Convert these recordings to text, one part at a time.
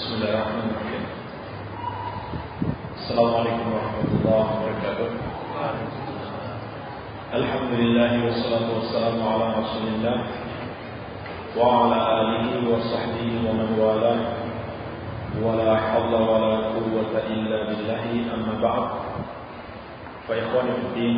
Bismillahirrahmanirrahim. Assalamualaikum warahmatullahi wabarakatuh. Alhamdulillah wassalatu wassalamu ala Rasulillah wa ala alihi wa sahbihi wa man wala wa la hawla wa la quwwata illa billahi, amma ba'd. Fa ikhwani fid din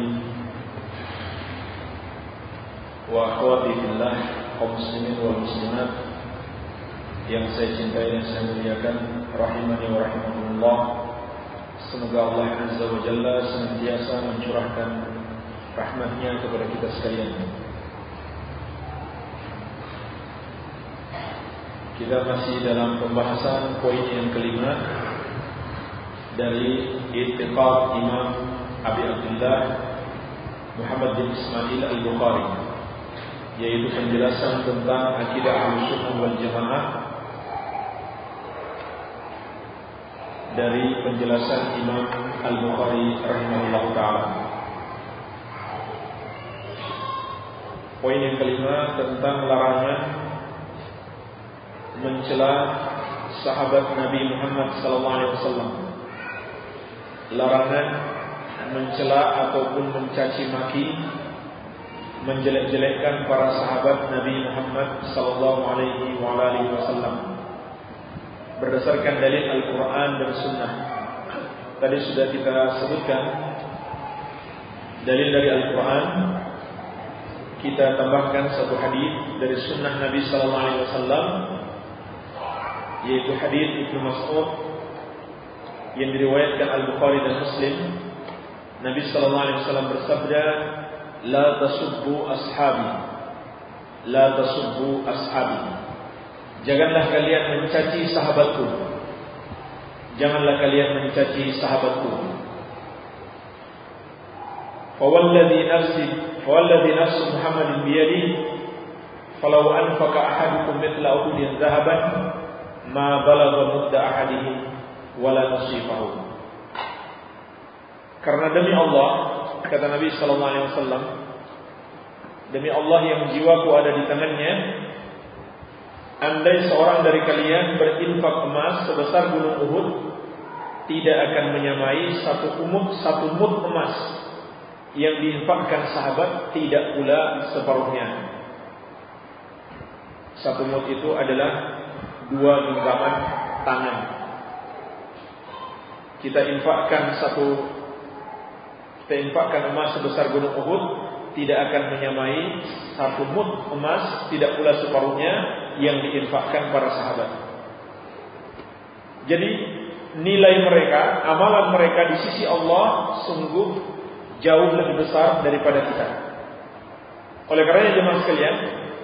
wa akhwati fillah, kaum muslimin wal muslimat yang saya cintai dan saya muliakan, rahimani wa rahimakumullah. Semoga Allah Azza wa Jalla senantiasa mencurahkan rahmatnya kepada kita sekalian. Kita masih dalam pembahasan poin yang kelima dari i'tiqad Imam Abi Abdullah Muhammad bin Ismail Al-Bukhari, yaitu penjelasan tentang akidah Ahlussunnah wal Jamaah dari penjelasan Imam Al-Bukhari rahimahullahu ta'ala. Poin yang kelima tentang larangan mencela sahabat Nabi Muhammad SAW. Larangan mencela ataupun mencaci maki, menjelek-jelekkan para sahabat Nabi Muhammad SAW berdasarkan dalil Al-Quran dan Sunnah. Tadi sudah kita sebutkan dalil dari Al-Quran, kita tambahkan satu hadis dari Sunnah Nabi SAW, yaitu hadis Ibnu Mas'ud yang diriwayatkan Al-Bukhari dan Muslim. Nabi SAW bersabda, La tasubbu ashabi, La tasubbu ashabi. Janganlah kalian mencaci sahabatku, janganlah kalian mencaci sahabatku. Fawalladhi nafsu Muhammadin biyadihi, falau anfaqa ahadukum mithla uhudin dhahaban, ma balagha mudda ahadihim wala nasifahu. Karena demi Allah, kata Nabi SAW, demi Allah yang jiwaku ada di tangannya, andai seorang dari kalian berinfak emas sebesar gunung Uhud, tidak akan menyamai satu mud emas yang diinfakkan sahabat, tidak pula separuhnya. Satu mud itu adalah 2 genggaman tangan. Kita infakkan emas sebesar gunung Uhud, tidak akan menyamai satu mud emas, tidak pula separuhnya yang diinfakkan para sahabat. Jadi nilai mereka, amalan mereka di sisi Allah sungguh jauh lebih besar daripada kita. Oleh karenanya jemaah sekalian,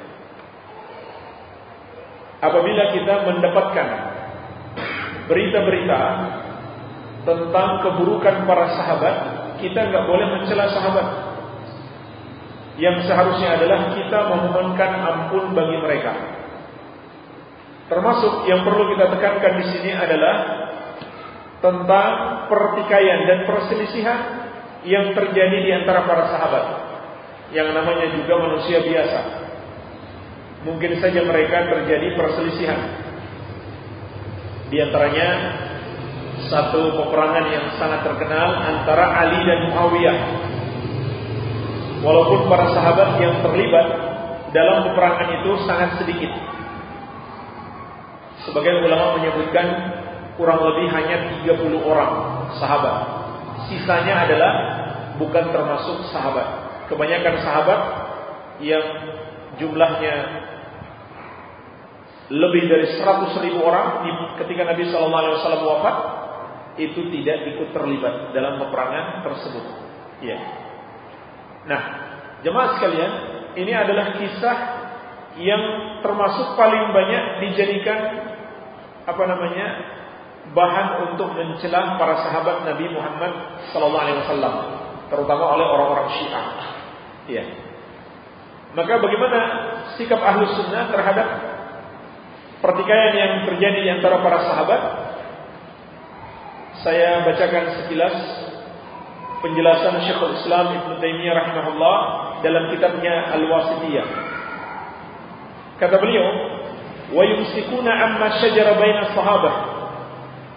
apabila kita mendapatkan berita-berita tentang keburukan para sahabat, kita enggak boleh mencela sahabat. Yang seharusnya adalah kita memohonkan ampun bagi mereka. Termasuk yang perlu kita tekankan di sini adalah tentang pertikaian dan perselisihan yang terjadi di antara para sahabat, yang namanya juga manusia biasa. Mungkin saja mereka terjadi perselisihan. Di antaranya satu peperangan yang sangat terkenal antara Ali dan Muawiyah. Walaupun para sahabat yang terlibat dalam peperangan itu sangat sedikit. Sebagian ulama menyebutkan kurang lebih hanya 30 orang sahabat. Sisanya adalah bukan termasuk sahabat. Kebanyakan sahabat yang jumlahnya lebih dari 100.000 orang ketika Nabi SAW wafat, itu tidak ikut terlibat dalam peperangan tersebut. Ya. Nah, jemaah sekalian, ini adalah kisah yang termasuk paling banyak dijadikan bahan untuk mencela para sahabat Nabi Muhammad SAW, terutama oleh orang-orang Syiah. Ya. Maka bagaimana sikap Ahlus Sunnah terhadap pertikaian yang terjadi di antara para sahabat? Saya bacakan sekilas penjelasan Syekhul Islam Ibnu Taimiyah rahimahullah dalam kitabnya Al-Wasithiyah. Kata beliau, wa yumsikuna amma syajara baina sahabah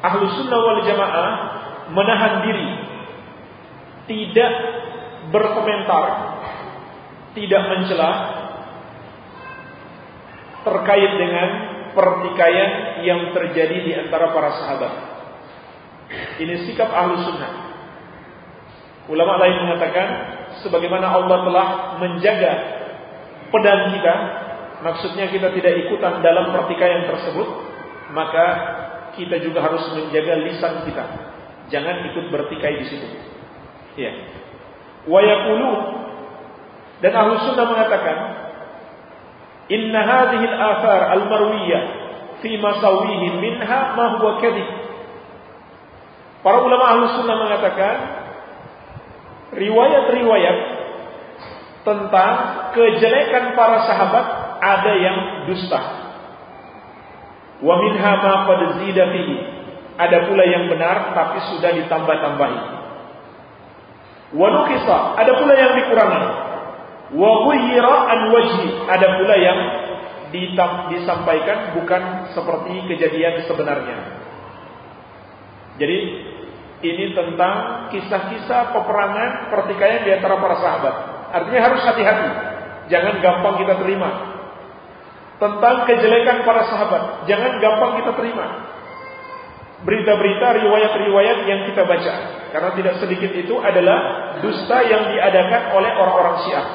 Ahlus Sunnah wal Jamaah menahan diri, tidak berkomentar, tidak mencela terkait dengan pertikaian yang terjadi di antara para sahabat. Ini sikap Ahlus Sunnah. Ulama lain mengatakan, sebagaimana Allah telah menjaga pedang kita, maksudnya kita tidak ikutan dalam pertikaian tersebut, maka kita juga harus menjaga lisan kita, jangan ikut bertikai di situ. Ya. Wa yaqulun, dan Ahlus Sunnah mengatakan, inna hadhihi al-athar al-marwiyah fi masawihi minha ma huwa kadhib. Para ulama Ahlus Sunnah mengatakan, riwayat-riwayat tentang kejelekan para sahabat ada yang dusta. Wa minha ma qad zida fihi, ada pula yang benar tapi sudah ditambah-tambahi. Wa nuqisa, ada pula yang dikurangi. Wa ghayyira an wajhi, ada pula yang disampaikan bukan seperti kejadian sebenarnya. Jadi ini tentang kisah-kisah peperangan pertikaian di antara para sahabat. Artinya harus hati-hati, jangan gampang kita terima. Tentang kejelekan para sahabat, jangan gampang kita terima berita-berita, riwayat-riwayat yang kita baca, karena tidak sedikit itu adalah dusta yang diadakan oleh orang-orang Syiah.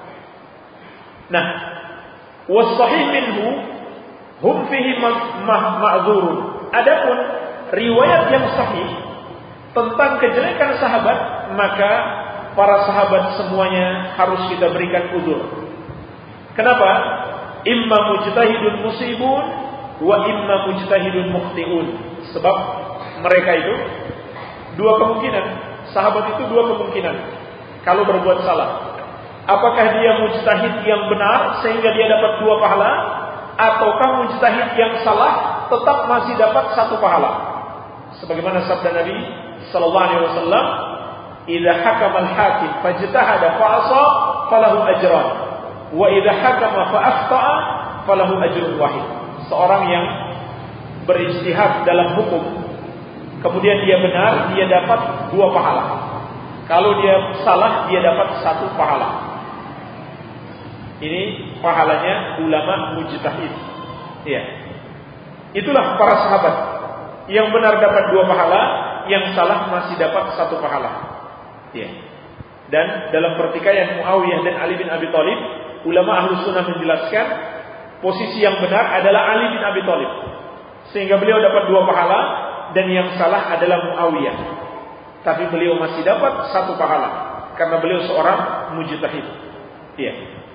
Nah, was-sahih minhu hum fihi ma'dzurun. Adapun riwayat yang sahih tentang kejelekan sahabat, maka para sahabat semuanya harus kita berikan uzur. Kenapa? Imma mujtahidun musibun wa imma mujtahidun mukhtiun. Sebab mereka itu dua kemungkinan. Sahabat itu dua kemungkinan kalau berbuat salah. Apakah dia mujtahid yang benar sehingga dia dapat dua pahala, ataukah mujtahid yang salah tetap masih dapat satu pahala? Sebagaimana sabda Nabi sallallahu alaihi wasallam, "Idza hakama al-hakim fajtahada fa asa falahu ajran. Wa idza hakama fa akhta'a falahu ajrun wahid." Seorang yang berijtihad dalam hukum, kemudian dia benar, dia dapat dua pahala. Kalau dia salah, dia dapat satu pahala. Ini pahalanya ulama mujtahid. Ya. Itulah para sahabat. Yang benar dapat dua pahala, yang salah masih dapat satu pahala. Ya. Dan dalam pertikaian Muawiyah dan Ali bin Abi Thalib, ulama Ahlus Sunnah menjelaskan posisi yang benar adalah Ali bin Abi Thalib, sehingga beliau dapat dua pahala, dan yang salah adalah Muawiyah. Tapi beliau masih dapat satu pahala karena beliau seorang mujtahid. Iya.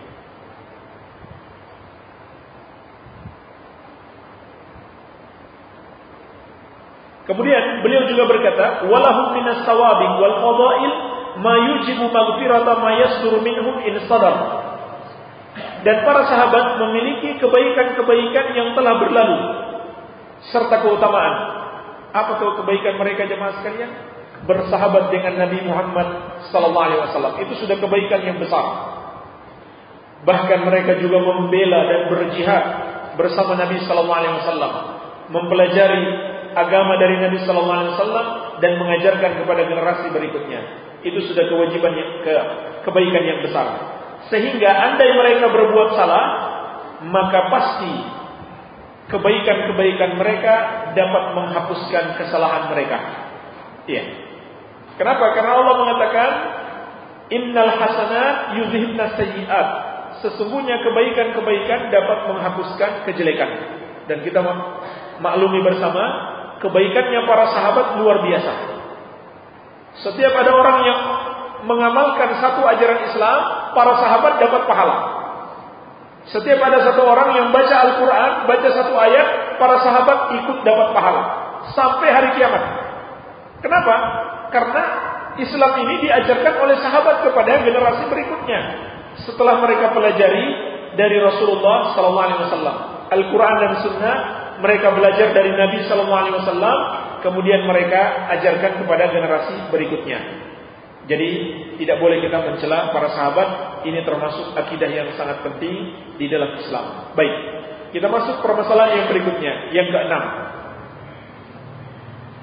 Kemudian beliau juga berkata, walahum minas sawabiq wal fadail ma yujibu maghfirata ma yasduru minhum in sadar. Dan para sahabat memiliki kebaikan-kebaikan yang telah berlalu serta keutamaan. Apa tuh kebaikan mereka, jemaah sekalian? Bersahabat dengan Nabi Muhammad sallallahu alaihi wasallam. Itu sudah kebaikan yang besar. Bahkan mereka juga membela dan berjihad bersama Nabi sallallahu alaihi wasallam, mempelajari agama dari Nabi sallallahu alaihi wasallam dan mengajarkan kepada generasi berikutnya. Itu sudah kewajiban kebaikan yang besar. Sehingga andai mereka berbuat salah, maka pasti kebaikan-kebaikan mereka dapat menghapuskan kesalahan mereka. Iya. Kenapa? Karena Allah mengatakan, innal hasanat yuzhibnas sayyi'at. Sesungguhnya kebaikan-kebaikan dapat menghapuskan kejelekan. Dan kita maklumi bersama, kebaikannya para sahabat luar biasa. Setiap ada orang yang mengamalkan satu ajaran Islam, para sahabat dapat pahala. Setiap ada satu orang yang baca Al-Quran, baca satu ayat, para sahabat ikut dapat pahala sampai hari kiamat. Kenapa? Karena Islam ini diajarkan oleh sahabat kepada generasi berikutnya. Setelah mereka pelajari dari Rasulullah SAW, Al-Quran dan Sunnah, mereka belajar dari Nabi SAW, kemudian mereka ajarkan kepada generasi berikutnya. Jadi tidak boleh kita mencela para sahabat. Ini termasuk akidah yang sangat penting di dalam Islam. Baik, kita masuk permasalahan yang berikutnya, yang keenam.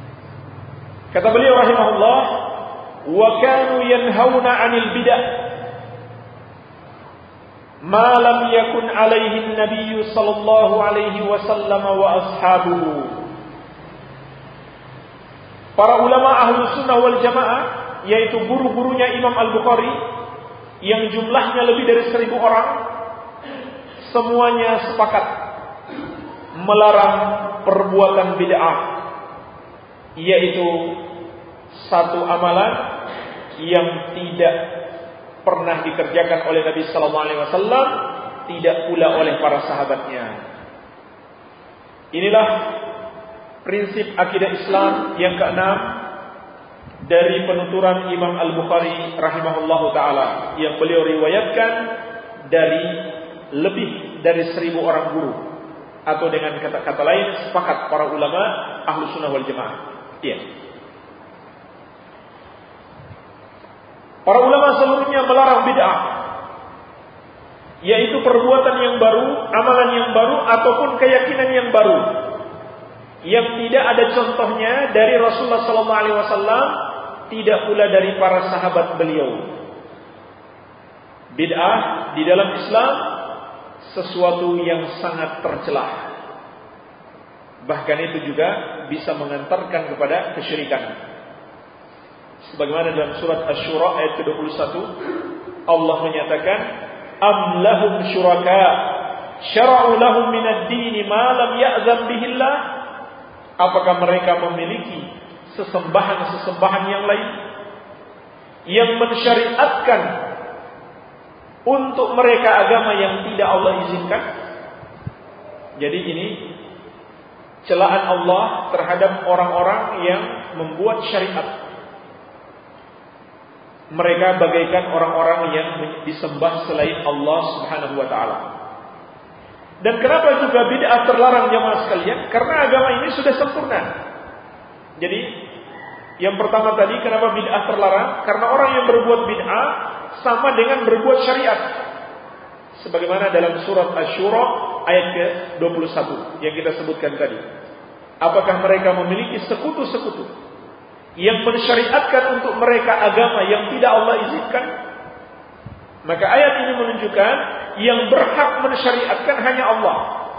Kata beliau rahimahullah, wa kanu yanhauna 'anil bid'ah ma lam yakun 'alaihi an-nabiy sallallahu alaihi wasallam wa ashabuhu. Para ulama Ahlus Sunnah wal Jamaah, yaitu guru-gurunya Imam Al-Bukhari yang jumlahnya lebih dari 1000 orang, semuanya sepakat melarang perbuatan bid'ah, yaitu satu amalan yang tidak pernah dikerjakan oleh Nabi sallallahu alaihi wasallam, tidak pula oleh para sahabatnya. Inilah prinsip akidah Islam yang keenam dari penuturan Imam Al-Bukhari rahimahullahu taala, yang beliau riwayatkan dari lebih dari 1000 orang guru, atau dengan kata-kata lain sepakat para ulama Ahlus Sunnah wal Jamaah. Iya. Para ulama seluruhnya melarang bid'ah, yaitu perbuatan yang baru, amalan yang baru, ataupun keyakinan yang baru yang tidak ada contohnya dari Rasulullah sallallahu alaihi wasallam, tidak pula dari para sahabat beliau. Bid'ah di dalam Islam sesuatu yang sangat tercelah. Bahkan itu juga bisa mengantarkan kepada kesyirikan. Sebagaimana dalam surat Asy-Syura ayat ke-21, Allah menyatakan, am lahum syuraka syara'u lahum minad dini ma lam ya'zam bihillah. Apakah mereka memiliki sesembahan-sesembahan yang lain yang mensyariatkan untuk mereka agama yang tidak Allah izinkan? Jadi ini celaan Allah terhadap orang-orang yang membuat syariat. Mereka bagaikan orang-orang yang disembah selain Allah Subhanahu wa taala. Dan kenapa juga bid'ah terlarang jemaah sekalian? Karena agama ini sudah sempurna. Jadi yang pertama tadi, kenapa bid'ah terlarang? Karena orang yang berbuat bid'ah sama dengan berbuat syariat. Sebagaimana dalam surat Asy-Syura ayat ke-21 yang kita sebutkan tadi. Apakah mereka memiliki sekutu-sekutu yang mensyariatkan untuk mereka agama yang tidak Allah izinkan? Maka ayat ini menunjukkan yang berhak mensyariatkan hanya Allah.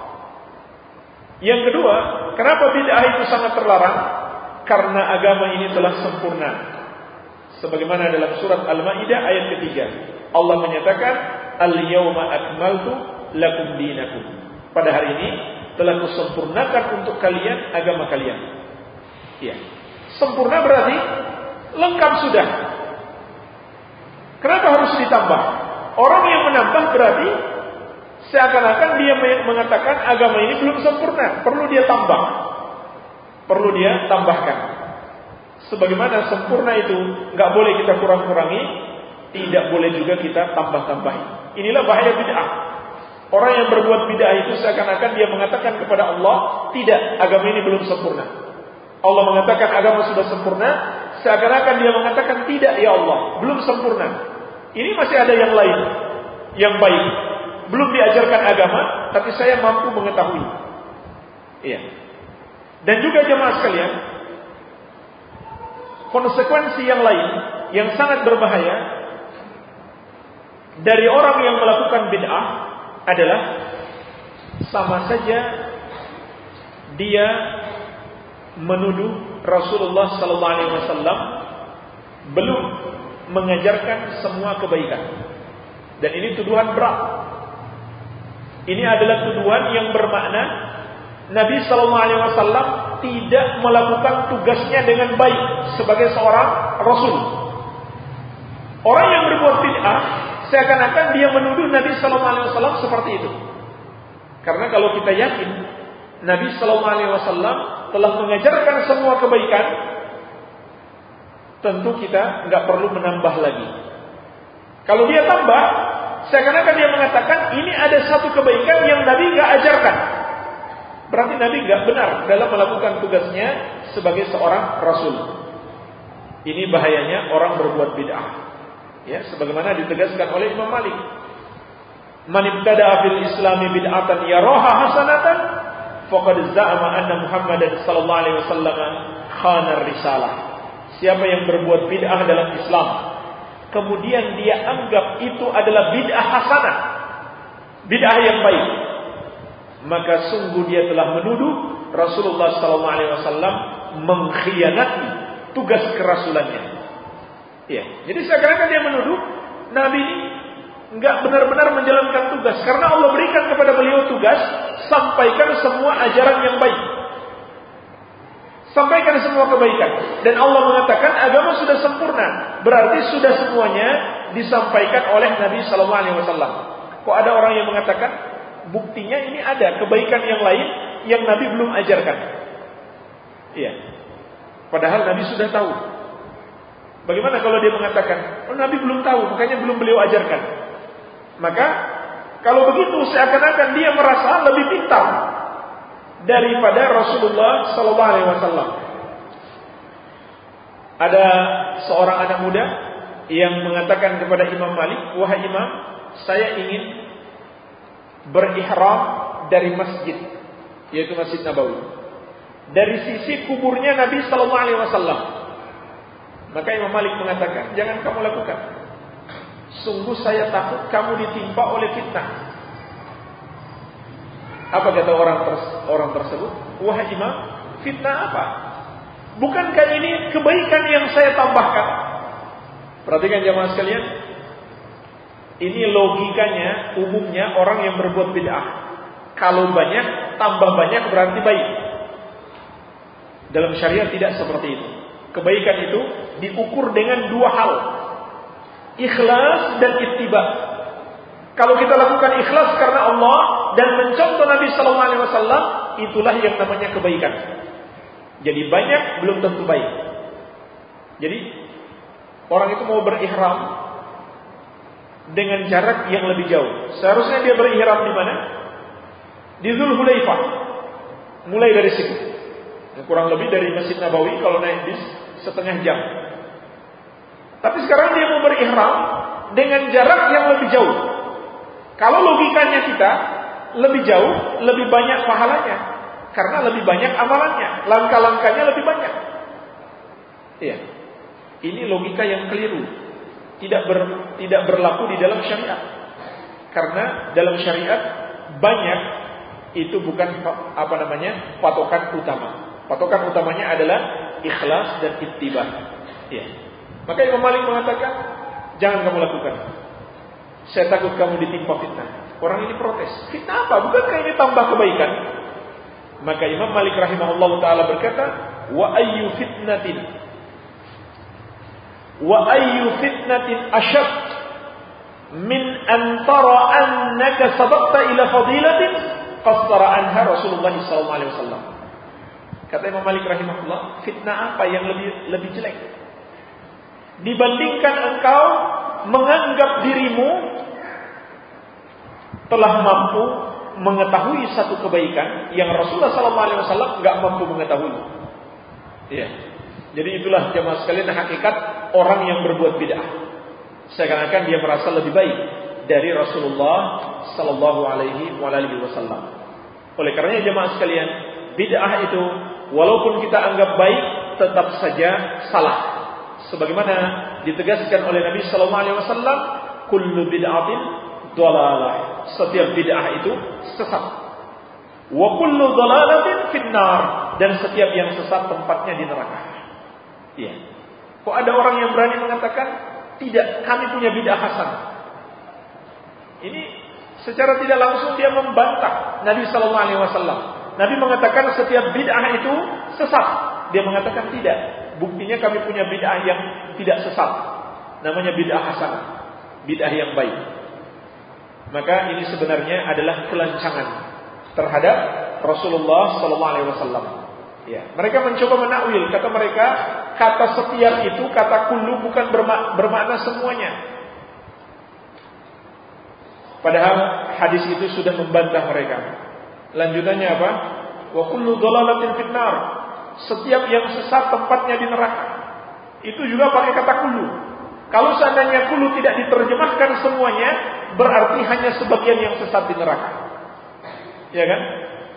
Yang kedua, kenapa bid'ah itu sangat terlarang? Karena agama ini telah sempurna. Sebagaimana dalam surat Al-Maidah ayat ketiga, Allah menyatakan, al-yawma akmaltu lakum dinakum. Pada hari ini telah kusempurnakan untuk kalian agama kalian. Ya. Sempurna berarti lengkap sudah. Kenapa harus ditambah? Orang yang menambah berarti seakan-akan dia mengatakan agama ini belum sempurna, perlu dia tambah, perlu dia tambahkan. Sebagaimana sempurna itu nggak boleh kita kurang-kurangi, tidak boleh juga kita tambah-tambahi. Inilah bahaya bid'ah. Orang yang berbuat bid'ah itu seakan-akan dia mengatakan kepada Allah, tidak, agama ini belum sempurna. Allah mengatakan agama sudah sempurna, seakan-akan dia mengatakan tidak, ya Allah, belum sempurna. Ini masih ada yang lain, yang baik. Belum diajarkan agama, tapi saya mampu mengetahui. Iya. Dan juga jemaah sekalian, konsekuensi yang lain yang sangat berbahaya dari orang yang melakukan bid'ah adalah sama saja dia menuduh Rasulullah sallallahu alaihi wasallam belum mengajarkan semua kebaikan. Dan ini tuduhan berat. Ini adalah tuduhan yang bermakna Nabi sallallahu alaihi wasallam tidak melakukan tugasnya dengan baik sebagai seorang rasul. Orang yang berbuat bid'ah seakan-akan dia menuduh Nabi sallallahu alaihi wasallam seperti itu. Karena kalau kita yakin Nabi sallallahu alaihi wasallam telah mengajarkan semua kebaikan, tentu kita nggak perlu menambah lagi. Kalau dia tambah, seakan-akan dia mengatakan ini ada satu kebaikan yang Nabi nggak ajarkan. Berarti Nabi nggak benar dalam melakukan tugasnya sebagai seorang Rasul. Ini bahayanya orang berbuat bid'ah. Ya, sebagaimana ditegaskan oleh Imam Malik. Man ibtada'a fil Islami bid'atan yaraha hasanatan, faqad za'ama anna Muhammadan sallallahu alaihi wasallam khana ar-risalah. Siapa yang berbuat bid'ah dalam Islam, kemudian dia anggap itu adalah bid'ah hasanah, bid'ah yang baik, maka sungguh dia telah menuduh Rasulullah SAW mengkhianati tugas kerasulannya. Ya, jadi seakan-akan dia menuduh Nabi ini enggak benar-benar menjalankan tugas, karena Allah berikan kepada beliau tugas sampaikan semua ajaran yang baik, sampaikan semua kebaikan, dan Allah mengatakan agama sudah sempurna, berarti sudah semuanya disampaikan oleh Nabi SAW. Kok ada orang yang mengatakan buktinya ini ada kebaikan yang lain yang Nabi belum ajarkan? Iya, padahal Nabi sudah tahu. Bagaimana kalau dia mengatakan, oh Nabi belum tahu, makanya belum beliau ajarkan? Maka kalau begitu seakan-akan dia merasa lebih pintar daripada Rasulullah SAW. Ada seorang anak muda yang mengatakan kepada Imam Malik, wahai Imam, saya ingin berihram dari masjid, yaitu Masjid Nabawi, dari sisi kuburnya Nabi SAW. Maka Imam Malik mengatakan, jangan kamu lakukan. Sungguh saya takut kamu ditimpa oleh fitnah. Apa kata orang tersebut? Wahai Imam, fitnah apa? Bukankah ini kebaikan yang saya tambahkan? Perhatikan jamaah sekalian, ini logikanya umumnya orang yang berbuat bid'ah. Kalau banyak, tambah banyak berarti baik. Dalam syariat tidak seperti itu. Kebaikan itu diukur dengan dua hal, ikhlas dan ittiba. Kalau kita lakukan ikhlas karena Allah dan mencontoh Nabi SAW, itulah yang namanya kebaikan. Jadi banyak belum tentu baik. Jadi orang itu mau berihram dengan jarak yang lebih jauh. Seharusnya dia berihram di mana? Di Dzulhulaifah. Mulai dari situ. Kurang lebih dari Masjid Nabawi kalau naik bis setengah jam. Tapi sekarang dia mau berihram dengan jarak yang lebih jauh. Kalau logikanya kita, lebih jauh, lebih banyak pahalanya, karena lebih banyak amalannya, langkah-langkahnya lebih banyak. Iya. Ini logika yang keliru. Tidak berlaku di dalam syariat. Karena dalam syariat banyak itu bukan patokan utama. Patokan utamanya adalah ikhlas dan ittiba. Ya. Maka Imam Malik mengatakan, jangan kamu lakukan. Saya takut kamu ditimpa fitnah. Orang ini protes. Fitnah apa? Bukankah ini tambah kebaikan? Maka Imam Malik rahimahullah taala berkata, wa ayyu fitnatin asyad min antara annaka sabaqta ila fadilatin qasara anha Rasulullah sallallahu alaihi wasallam. Kata Imam Malik rahimahullah, fitnah apa yang lebih jelek dibandingkan engkau menganggap dirimu telah mampu mengetahui satu kebaikan yang Rasulullah SAW nggak mampu mengetahui. Iya. Jadi itulah jemaah sekalian hakikat orang yang berbuat bid'ah. Seakan-akan dia merasa lebih baik dari Rasulullah Sallallahu Alaihi Wasallam. Oleh karenanya jemaah sekalian, bid'ah itu walaupun kita anggap baik, tetap saja salah. Sebagaimana ditegaskan oleh Nabi Sallallahu Alaihi Wasallam, kullu bid'atin dhalalah. Setiap bid'ah itu sesat. Wa kullu dhalalatin finnar, dan setiap yang sesat tempatnya di neraka. Iya. Kok ada orang yang berani mengatakan tidak, kami punya bid'ah hasan? Ini secara tidak langsung dia membantah Nabi Sallallahu Alaihi Wasallam. Nabi mengatakan setiap bid'ah itu sesat. Dia mengatakan tidak. Buktinya kami punya bid'ah yang tidak sesat. Namanya bid'ah hasanah, bid'ah yang baik. Maka ini sebenarnya adalah kelancangan terhadap Rasulullah sallallahu alaihi wasallam. Ya, mereka mencoba menakwil, kata mereka, kata setiap itu, kata kullu bukan bermakna semuanya. Padahal hadis itu sudah membantah mereka. Lanjutannya apa? Wa kullu dhalalatin finnar. Setiap yang sesat tempatnya di neraka. Itu juga pakai kata kullu. Kalau seandainya kullu tidak diterjemahkan semuanya, berarti hanya sebagian yang sesat di neraka. Ya kan?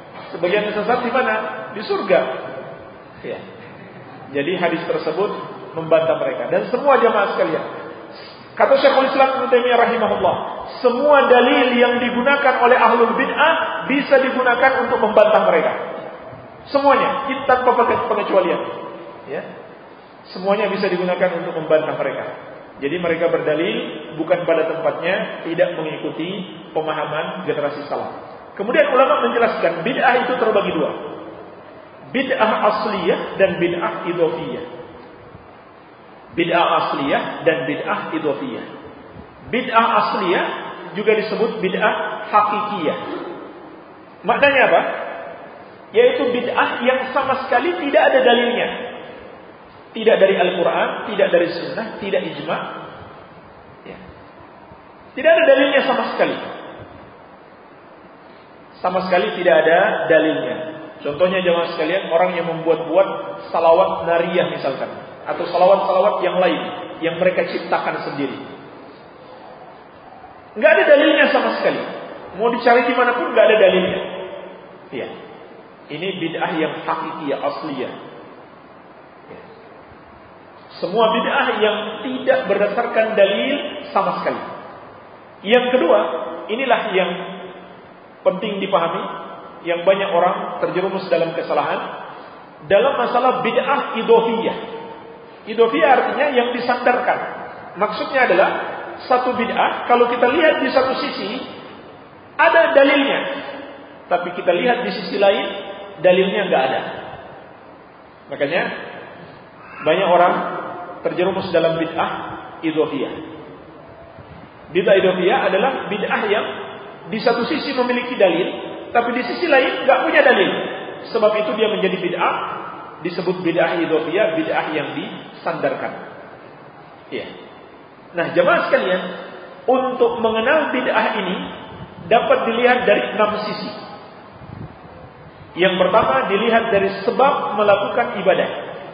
Sebagian yang sesat di mana? Di surga. Ya. Jadi hadis tersebut membantah mereka. Dan semua jamaah sekalian, kata Syekhul Islam Ibnu Taimiyah rahimahullah, semua dalil yang digunakan oleh ahlul bid'ah bisa digunakan untuk membantah mereka. Semuanya, tanpa pengecualian. Ya. Semuanya bisa digunakan untuk membantah mereka. Jadi mereka berdalil bukan pada tempatnya, tidak mengikuti pemahaman generasi salaf. Kemudian ulama menjelaskan bid'ah itu terbagi dua. Bid'ah asliyah dan bid'ah idhofiyah. Bid'ah asliyah dan bid'ah idhofiyah. Bid'ah asliyah juga disebut bid'ah hakikiyah. Maknanya apa? Yaitu bid'ah yang sama sekali tidak ada dalilnya. Tidak dari Al-Quran, tidak dari Sunnah, tidak ijma'. Ya. Tidak ada dalilnya sama sekali. Sama sekali tidak ada dalilnya. Contohnya jemaah sekalian, orang yang membuat-buat salawat nariyah misalkan, atau salawat-salawat yang lain yang mereka ciptakan sendiri. Nggak ada dalilnya sama sekali. Mau dicari dimanapun nggak ada dalilnya. Ya. Ini bid'ah yang hakikiyah, asliyah. Ya. Semua bid'ah yang tidak berdasarkan dalil sama sekali. Yang kedua, inilah yang penting dipahami, yang banyak orang terjerumus dalam kesalahan dalam masalah bid'ah idhofiyah. Idhofiyah artinya yang disandarkan. Maksudnya adalah satu bid'ah kalau kita lihat di satu sisi ada dalilnya, tapi kita lihat di sisi lain dalilnya nggak ada. Makanya banyak orang terjerumus dalam bid'ah idhofiyah. Bid'ah idhofiyah adalah bid'ah yang di satu sisi memiliki dalil, tapi di sisi lain nggak punya dalil. Sebab itu dia menjadi bid'ah, disebut bid'ah idhofiyah, bid'ah yang disandarkan. Ya. Nah, jemaah sekalian, untuk mengenal bid'ah ini dapat dilihat dari 6 sisi. Yang pertama dilihat dari sebab melakukan ibadah.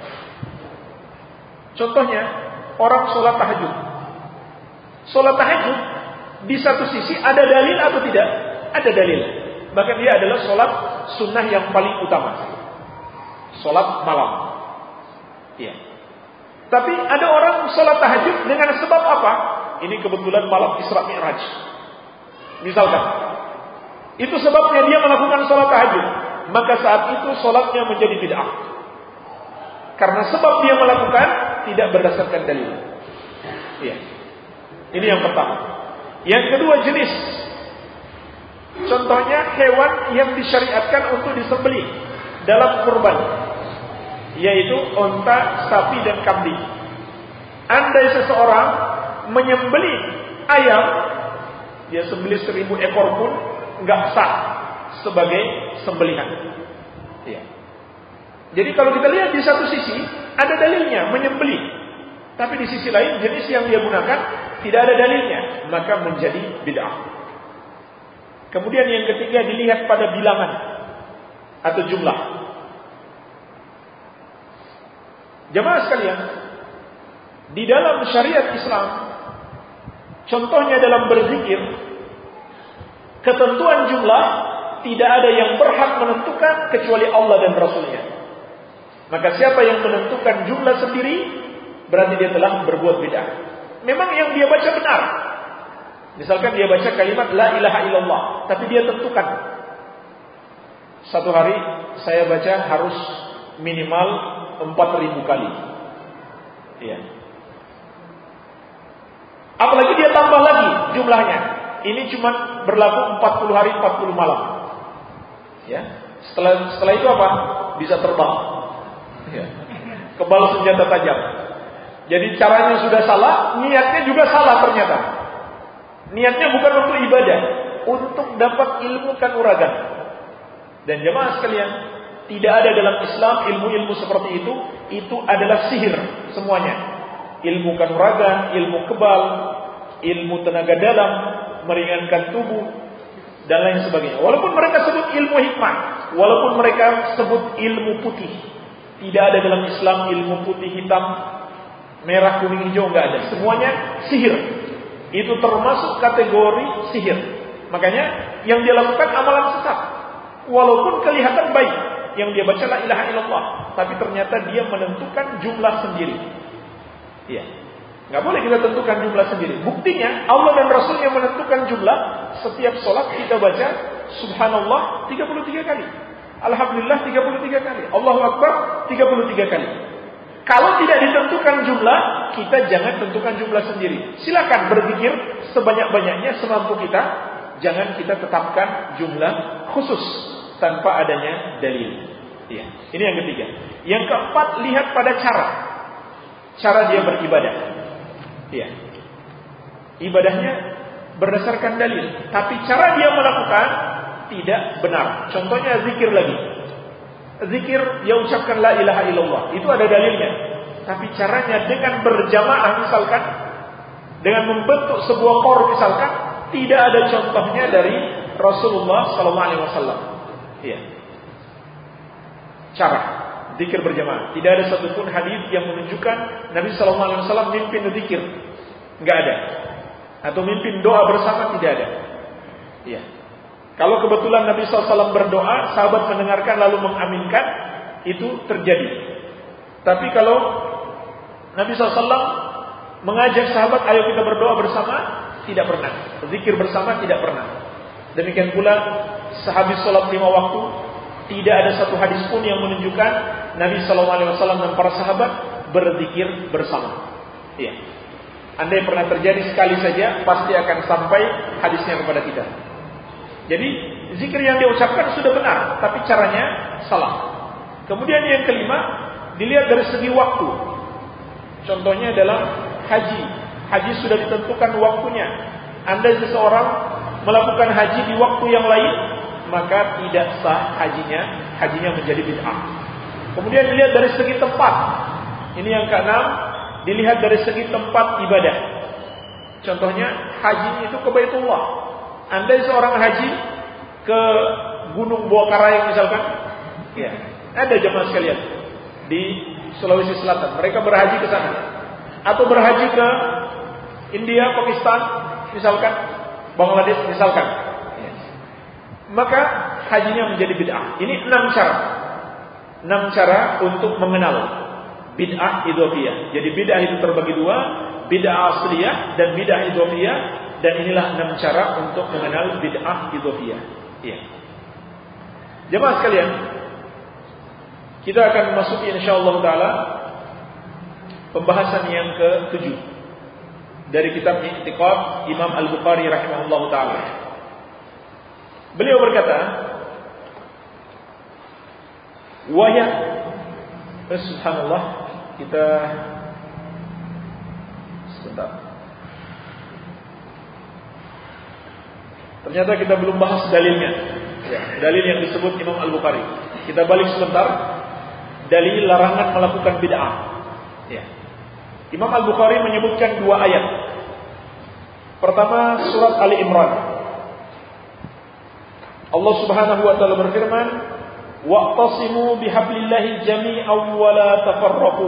Contohnya, orang sholat tahajud. Sholat tahajud di satu sisi ada dalil atau tidak? Ada dalil. Bahkan dia adalah sholat sunnah yang paling utama. Sholat malam. Ya. Tapi ada orang sholat tahajud dengan sebab apa? Ini kebetulan malam Isra Mi'raj. Misalkan, itu sebabnya dia melakukan sholat tahajud. Maka saat itu sholatnya menjadi bid'ah. Karena sebab dia melakukan tidak berdasarkan dalil. Ya. Ini yang pertama. Yang kedua jenis. Contohnya hewan yang disyariatkan untuk disembelih dalam kurban, yaitu onta, sapi dan kambing. Andai seseorang menyembelih ayam, dia sembelih 1000 ekor pun nggak sah sebagai sembelihan. Ya. Jadi kalau kita lihat di satu sisi ada dalilnya menyembelih, tapi di sisi lain jenis yang dia gunakan tidak ada dalilnya, maka menjadi bid'ah. Kemudian yang ketiga dilihat pada bilangan atau jumlah. Jemaah sekalian, di dalam syariat Islam, contohnya dalam berzikir, ketentuan jumlah tidak ada yang berhak menentukan kecuali Allah dan Rasulnya. Maka siapa yang menentukan jumlah sendiri, berarti dia telah berbuat bid'ah. Memang yang dia baca benar. Misalkan dia baca kalimat la ilaha illallah, tapi dia tentukan satu hari saya baca harus minimal 4.000 kali. Iya. Apalagi dia tambah lagi jumlahnya. Ini cuma berlaku 40 hari 40 malam. Ya. Setelah itu apa? Bisa terbang. Ya. Kebal senjata tajam. Jadi caranya sudah salah, niatnya juga salah ternyata. Niatnya bukan untuk ibadah, untuk dapat ilmu kanuragan. Dan jemaah sekalian, tidak ada dalam Islam ilmu-ilmu seperti itu adalah sihir semuanya. Ilmu kanuragan, ilmu kebal, ilmu tenaga dalam, meringankan tubuh, dan lain sebagainya. Walaupun mereka sebut ilmu hikmah, walaupun mereka sebut ilmu putih, tidak ada dalam Islam ilmu putih, hitam, merah, kuning, hijau, nggak ada. Semuanya sihir. Itu termasuk kategori sihir. Makanya yang dia lakukan amalan sesat. Walaupun kelihatan baik, yang dia baca la ilaha illallah, tapi ternyata dia menentukan jumlah sendiri. Iya. Nggak boleh kita tentukan jumlah sendiri. Buktinya Allah dan Rasulnya menentukan jumlah. Setiap sholat kita baca Subhanallah 33 kali, Alhamdulillah 33 kali, Allahu Akbar 33 kali. Kalau tidak ditentukan jumlah, kita jangan tentukan jumlah sendiri. Silakan berzikir sebanyak-banyaknya semampu kita. Jangan kita tetapkan jumlah khusus tanpa adanya dalil. Iya. Ini yang ketiga. Yang keempat, lihat pada cara dia beribadah. Iya. Ibadahnya berdasarkan dalil, tapi cara dia melakukan tidak benar. Contohnya zikir lagi. Zikir dia ucapkan la ilaha illallah, itu ada dalilnya. Tapi caranya dengan berjamaah misalkan, dengan membentuk sebuah kor misalkan, tidak ada contohnya dari Rasulullah sallallahu alaihi wasallam. Iya. Cara zikir berjamaah, tidak ada satupun hadis yang menunjukkan Nabi sallallahu alaihi wasallam mimpin zikir. Enggak ada. Atau mimpin doa bersama, tidak ada. Iya. Kalau kebetulan Nabi SAW berdoa, sahabat mendengarkan lalu mengaminkan, itu terjadi. Tapi kalau Nabi SAW mengajak sahabat, ayo kita berdoa bersama, tidak pernah. Zikir bersama tidak pernah. Demikian pula sehabis sholat 5 waktu, tidak ada satu hadis pun yang menunjukkan Nabi SAW dan para sahabat berzikir bersama. Iya. Andai pernah terjadi sekali saja, pasti akan sampai hadisnya kepada kita. Jadi zikir yang diucapkan sudah benar, tapi caranya salah. Kemudian yang kelima, dilihat dari segi waktu. Contohnya dalam haji. Haji sudah ditentukan waktunya. Andai seseorang melakukan haji di waktu yang lain, maka tidak sah hajinya menjadi bid'ah. Kemudian dilihat dari segi tempat. Ini yang keenam, dilihat dari segi tempat ibadah. Contohnya haji itu ke Baitullah. Andai seorang haji ke Gunung Buakarang misalkan, ya, ada jemaah sekalian di Sulawesi Selatan, mereka berhaji ke sana, atau berhaji ke India, Pakistan, misalkan, Bangladesh, misalkan, ya, maka hajinya menjadi bid'ah. Ini 6 cara untuk mengenal bid'ah idhofiyah. Jadi bid'ah itu terbagi 2, bid'ah asliyah dan bid'ah idhofiyah. Dan inilah 6 cara untuk mengenal bid'ah idhofiyah. Iya. Jemaah sekalian, kita akan memasuki insyaallah taala pembahasan yang ke-7 dari kitab I'tiqad Imam Al-Bukhari rahimahullahu taala. Beliau berkata, "Wa ya subhanallah, kita sebentar. Ternyata kita belum bahas dalilnya. Ya, dalil yang disebut Imam Al-Bukhari. Kita balik sebentar. Dalil larangan melakukan bid'ah. Ya. Imam Al-Bukhari menyebutkan 2 ayat. Pertama, surat Ali Imran. Allah Subhanahu wa taala berfirman, "Wa'tasimu bihablillahi jami'an wa la tafarraqu."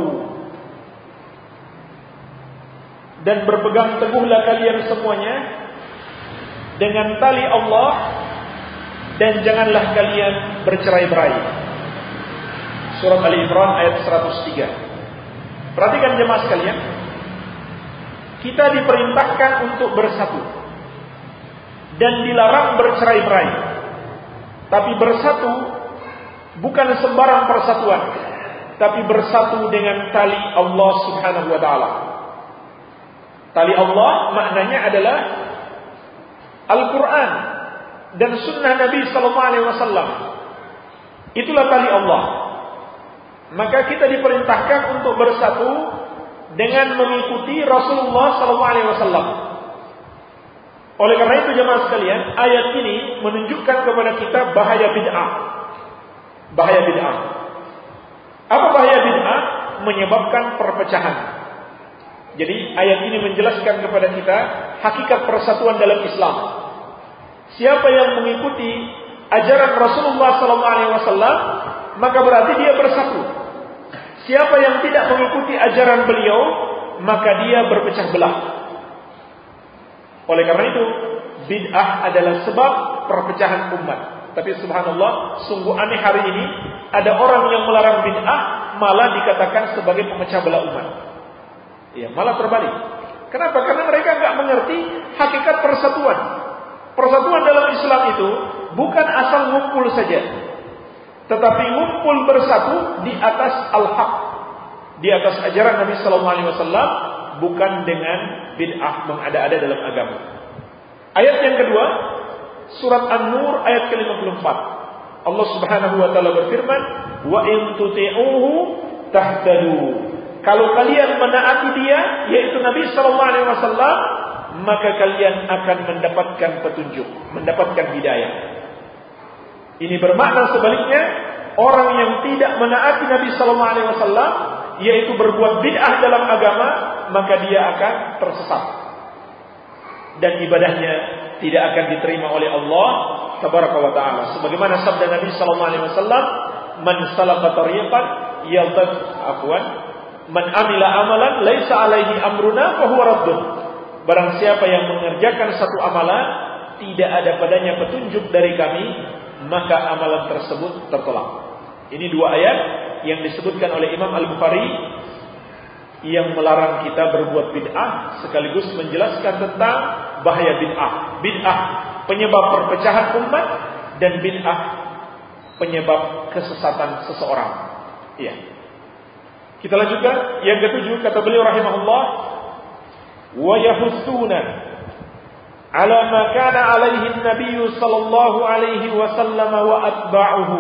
Dan berpegang teguhlah kalian semuanya dengan tali Allah, dan janganlah kalian bercerai-berai. Surat Ali Imran ayat 103. Perhatikan jemaah sekalian, kita diperintahkan untuk bersatu dan dilarang bercerai-berai. Tapi bersatu bukan sembarang persatuan, tapi bersatu dengan tali Allah Subhanahu wa taala. Tali Allah maknanya adalah Al-Quran dan Sunnah Nabi Sallallahu Alaihi Wasallam. Itulah tali Allah. Maka kita diperintahkan untuk bersatu dengan mengikuti Rasulullah Sallallahu Alaihi Wasallam. Oleh karena itu jemaah sekalian, ayat ini menunjukkan kepada kita bahaya bid'ah. Bahaya bid'ah. Apa bahaya bid'ah? Menyebabkan perpecahan. Jadi ayat ini menjelaskan kepada kita hakikat persatuan dalam Islam. Siapa yang mengikuti ajaran Rasulullah SAW, maka berarti dia bersatu. Siapa yang tidak mengikuti ajaran beliau, maka dia berpecah belah. Oleh karena itu, bid'ah adalah sebab perpecahan umat. Tapi subhanallah, sungguh aneh hari ini ada orang yang melarang bid'ah malah dikatakan sebagai pemecah belah umat. Ya, malah terbalik. Kenapa? Karena mereka nggak mengerti hakikat persatuan. Persatuan dalam Islam itu bukan asal ngumpul saja, tetapi ngumpul bersatu di atas al-haq, di atas ajaran Nabi Sallallahu Alaihi Wasallam, bukan dengan bid'ah mengada-ada dalam agama. Ayat yang kedua, surat An-Nur ayat ke-54. Allah Subhanahu wa taala berfirman, "Wa in tuti'uhu tahtadu." Kalau kalian menaati dia, yaitu Nabi Sallallahu Alaihi Wasallam, maka kalian akan mendapatkan petunjuk, mendapatkan hidayah. Ini bermakna sebaliknya, orang yang tidak menaati Nabi Sallallahu Alaihi Wasallam, yaitu berbuat bid'ah dalam agama, maka dia akan tersesat dan ibadahnya tidak akan diterima oleh Allah Tabaraka wa Taala. Sebagaimana sabda Nabi Sallallahu Alaihi Wasallam, "Man salaka tariqan yaltad man amila amalan laisa alaihi amruna fa huwa raddun." Barang siapa yang mengerjakan satu amalan tidak ada padanya petunjuk dari kami, maka amalan tersebut tertolak. Ini dua ayat yang disebutkan oleh Imam Al-Bukhari yang melarang kita berbuat bid'ah, sekaligus menjelaskan tentang bahaya bid'ah. Bid'ah penyebab perpecahan umat, dan bid'ah penyebab kesesatan seseorang. Iya. Kita lanjutkan yang ketujuh, kata beliau rahimahullah, wa yahussuna ala ma kana alaihi an-nabiy sallallahu alaihi wasallam wa atba'uhu.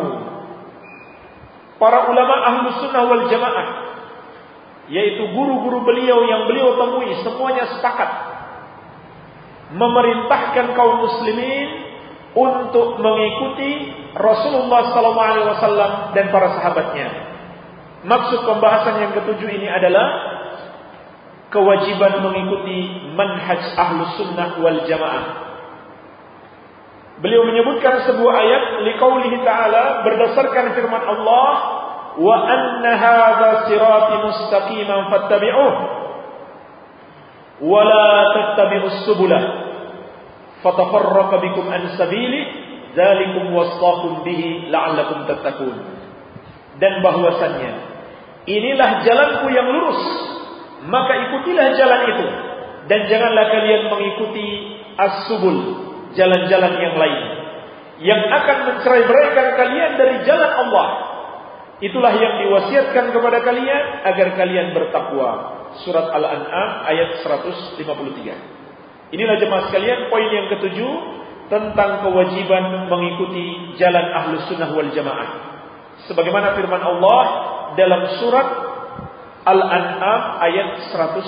Para ulama Ahlus Sunnah wal Jamaah, yaitu guru-guru beliau yang beliau temui, semuanya sepakat memerintahkan kaum muslimin untuk mengikuti Rasulullah sallallahu alaihi wasallam dan para sahabatnya. Maksud pembahasan yang ketujuh ini adalah kewajiban mengikuti manhaj Ahlus Sunnah wal Jamaah. Beliau menyebutkan sebuah ayat liqaulihi ta'ala berdasarkan firman Allah, wa anna hadza sirati mustaqiman fattabi'uh wa la tattabi'us subula fatafarraqa bikum an sabili dzalikum wasaqum bihi la'allakum tattaqun. Dan bahwasannya inilah jalanku yang lurus, maka ikutilah jalan itu, dan janganlah kalian mengikuti as-subul, jalan-jalan yang lain yang akan mencerai-beraikan kalian dari jalan Allah. Itulah yang diwasiatkan kepada kalian agar kalian bertakwa. Surat Al-An'am ayat 153. Inilah jemaah sekalian poin yang ketujuh tentang kewajiban mengikuti jalan Ahlus Sunnah wal Jamaah. Sebagaimana firman Allah dalam surat Al-An'am ayat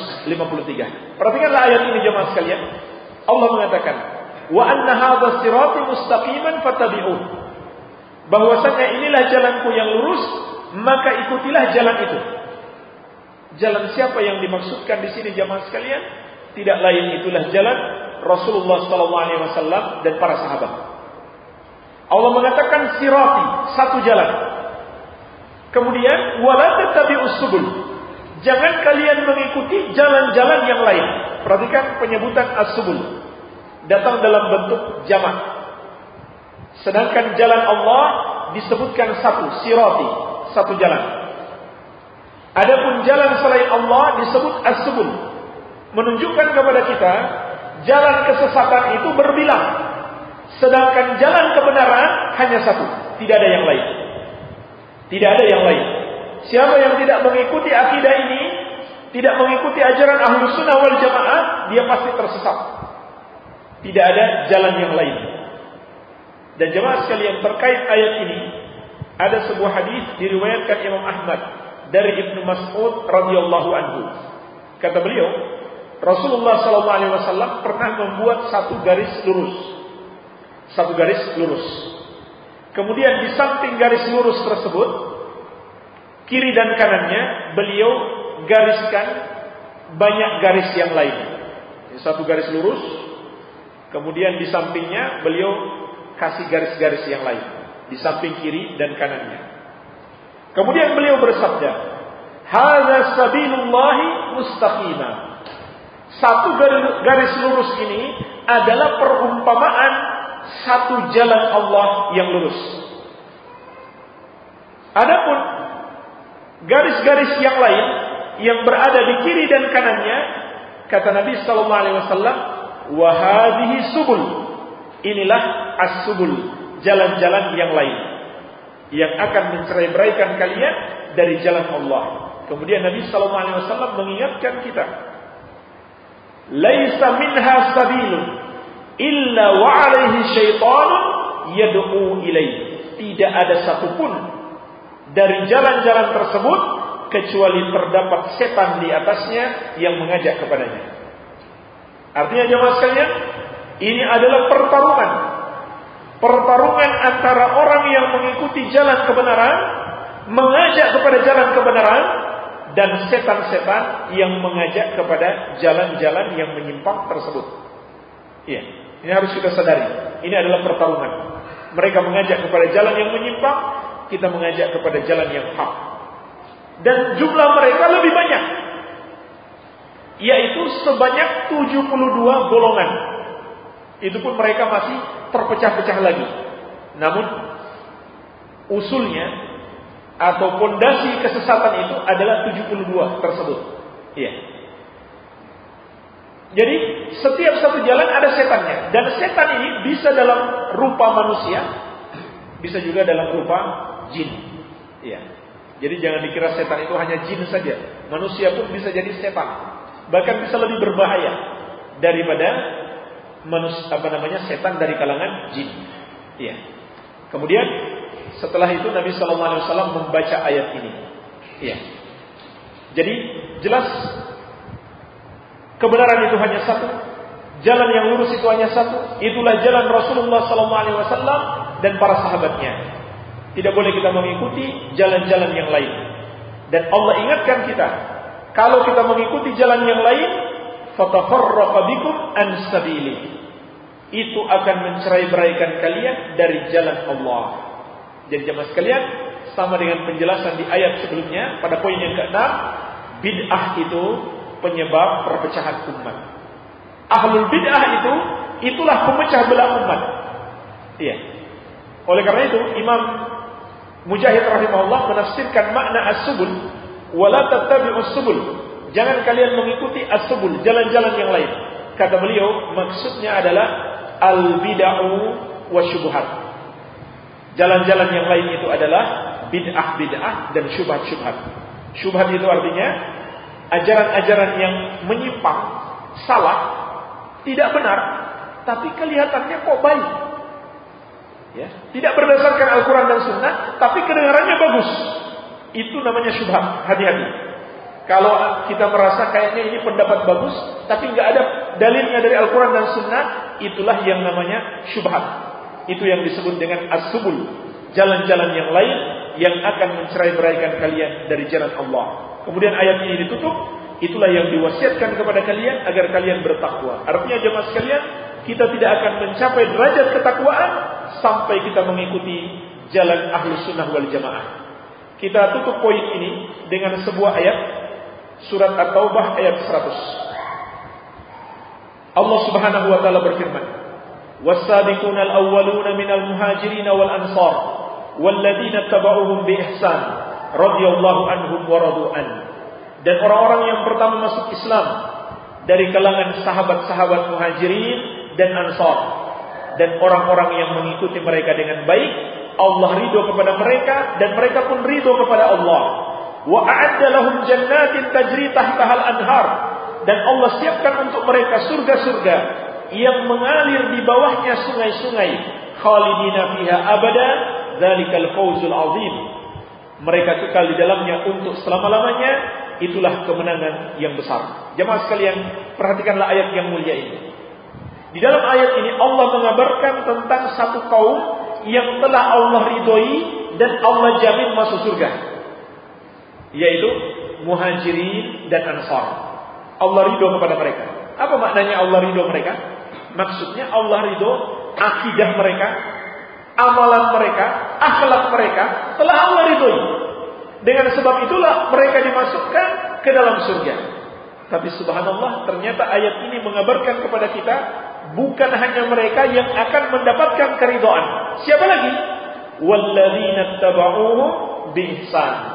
153. Perhatikanlah ayat ini jemaah sekalian. Allah mengatakan, wa anna hadza sirati mustaqiman fattabi'uh. Bahwasanya inilah jalanku yang lurus, maka ikutilah jalan itu. Jalan siapa yang dimaksudkan di sini jemaah sekalian? Tidak lain itulah jalan Rasulullah sallallahu alaihi wasallam dan para sahabat. Allah mengatakan sirati, satu jalan. Kemudian wala tattabi'us subul. Jangan kalian mengikuti jalan-jalan yang lain. Perhatikan penyebutan as-subul datang dalam bentuk jamak. Sedangkan jalan Allah disebutkan satu, sirati, satu jalan. Adapun jalan selain Allah disebut as-subul, menunjukkan kepada kita jalan kesesatan itu berbilang, sedangkan jalan kebenaran hanya satu, tidak ada yang lain. Tidak ada yang lain. Siapa yang tidak mengikuti akidah ini, tidak mengikuti ajaran Ahlus Sunnah wal Jamaah, dia pasti tersesat. Tidak ada jalan yang lain. Dan jemaah sekalian, terkait ayat ini ada sebuah hadis diriwayatkan Imam Ahmad dari Ibnu Mas'ud radhiyallahu anhu. Kata beliau, Rasulullah sallallahu alaihi wasallam pernah membuat satu garis lurus. Satu garis lurus. Kemudian di samping garis lurus tersebut, kiri dan kanannya beliau gariskan banyak garis yang lain. Satu garis lurus, kemudian di sampingnya beliau kasih garis-garis yang lain, di samping kiri dan kanannya. Kemudian beliau bersabda, "Hadza sabilullahi mustaqima." Satu garis lurus ini adalah perumpamaan satu jalan Allah yang lurus. Adapun garis-garis yang lain yang berada di kiri dan kanannya, kata Nabi sallallahu alaihi wasallam, wa hadhihi subul. Inilah as-subul, jalan-jalan yang lain yang akan mencerai-beraikan kalian dari jalan Allah. Kemudian Nabi sallallahu alaihi wasallam mengingatkan kita, laisa minha sabilun illa wa alaihi syaitanun yad'u ilaihi. Tidak ada satupun dari jalan-jalan tersebut kecuali terdapat setan di atasnya yang mengajak kepadanya. Artinya jemaah sekalian, ini adalah pertarungan antara orang yang mengikuti jalan kebenaran, mengajak kepada jalan kebenaran, dan setan-setan yang mengajak kepada jalan-jalan yang menyimpang tersebut. Iya, ini harus kita sadari. Ini adalah pertarungan. Mereka mengajak kepada jalan yang menyimpang, kita mengajak kepada jalan yang hak. Dan jumlah mereka lebih banyak, yaitu sebanyak 72 golongan. Itu pun mereka masih terpecah-pecah lagi. Namun usulnya atau pondasi kesesatan itu adalah 72 tersebut. Iya. Jadi setiap satu jalan ada setannya, dan setan ini bisa dalam rupa manusia, bisa juga dalam rupa jin. Iya. Jadi jangan dikira setan itu hanya jin saja. Manusia pun bisa jadi setan. Bahkan bisa lebih berbahaya daripada setan dari kalangan jin. Iya. Kemudian setelah itu Nabi sallallahu alaihi wasallam membaca ayat ini. Iya. Jadi jelas kebenaran itu hanya satu, jalan yang lurus itu hanya satu. Itulah jalan Rasulullah sallallahu alaihi wasallam dan para sahabatnya. Tidak boleh kita mengikuti jalan-jalan yang lain. Dan Allah ingatkan kita, kalau kita mengikuti jalan yang lain, fatafarraqa bikum an sabili. Itu akan mencerai-beraikan kalian dari jalan Allah. Jadi jemaah sekalian, sama dengan penjelasan di ayat sebelumnya pada poin yang ke-6, bid'ah itu penyebab perpecahan umat. Ahlul bid'ah itulah pemecah belah umat. Iya. Oleh karena itu Imam Mujahid rahimahullah menafsirkan makna as-subul, wala tattabi'us subul. Jangan kalian mengikuti as-subul, jalan-jalan yang lain. Kata beliau, maksudnya adalah al-bid'ah wa syubhat. Jalan-jalan yang lain itu adalah bid'ah-bid'ah dan syubhat-syubhat. Syubhat itu artinya ajaran-ajaran yang menyimpang, salah, tidak benar, tapi kelihatannya kok baik. Ya, tidak berdasarkan Al-Quran dan Sunnah, tapi kedengarannya bagus. Itu namanya syubhat. Hati-hati. Kalau kita merasa kayaknya ini pendapat bagus, tapi nggak ada dalilnya dari Al-Quran dan Sunnah, itulah yang namanya syubhat. Itu yang disebut dengan as-subul, jalan-jalan yang lain yang akan mencerai-beraikan kalian dari jalan Allah. Kemudian ayat ini ditutup, itulah yang diwasiatkan kepada kalian agar kalian bertakwa. Artinya jemaah sekalian, kita tidak akan mencapai derajat ketakwaan sampai kita mengikuti jalan Ahlus Sunnah wal Jamaah. Kita tutup poin ini dengan sebuah ayat, surat At-Taubah ayat 100. Allah Subhanahu wa taala berfirman, "Was-sabiquna al-awwaluna minal muhajirin wal ansar walladzina tabauhum bi ihsan radhiyallahu anhum wa radu an." Dan orang-orang yang pertama masuk Islam dari kalangan sahabat-sahabat muhajirin dan ansar, dan orang-orang yang mengikuti mereka dengan baik, Allah ridho kepada mereka dan mereka pun ridho kepada Allah. Wa a'adda lahum jannatin tajri tahtaha al-anhar, dan Allah siapkan untuk mereka surga-surga yang mengalir di bawahnya sungai-sungai, khalidina fiha abada, dzalikal fawzul azim. Mereka kekal di dalamnya untuk selama-lamanya, itulah kemenangan yang besar. Jemaah sekalian, perhatikanlah ayat yang mulia ini. Di dalam ayat ini Allah mengabarkan tentang satu kaum yang telah Allah ridhoi dan Allah jamin masuk surga, yaitu muhajirin dan ansar. Allah ridho kepada mereka. Apa maknanya Allah ridho mereka? Maksudnya Allah ridho akidah mereka, amalan mereka, akhlak mereka telah Allah ridhoi. Dengan sebab itulah mereka dimasukkan ke dalam surga. Tapi subhanallah, ternyata ayat ini mengabarkan kepada kita bukan hanya mereka yang akan mendapatkan keridhaan. Siapa lagi? Walladzina tabauhum bi ihsan.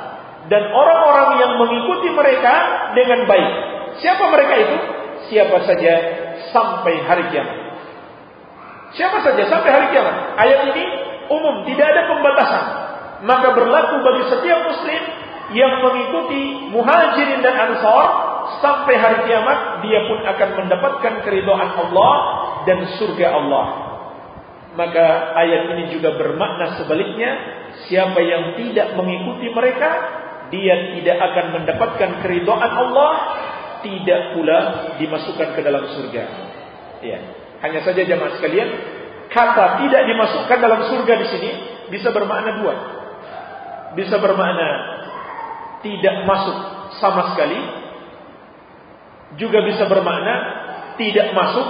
dan orang-orang yang mengikuti mereka dengan baik. Siapa mereka itu? Siapa saja sampai hari kiamat. Siapa saja sampai hari kiamat. Ayat ini umum, tidak ada pembatasan. Maka berlaku bagi setiap muslim yang mengikuti Muhajirin dan Ansar sampai hari kiamat, dia pun akan mendapatkan keridhaan Allah dan surga Allah. Maka ayat ini juga bermakna sebaliknya, siapa yang tidak mengikuti mereka, dia tidak akan mendapatkan keridhaan Allah, tidak pula dimasukkan ke dalam surga. Ya, hanya saja jemaah sekalian, kata tidak dimasukkan dalam surga di sini bisa bermakna dua. Bisa bermakna tidak masuk sama sekali, juga bisa bermakna tidak masuk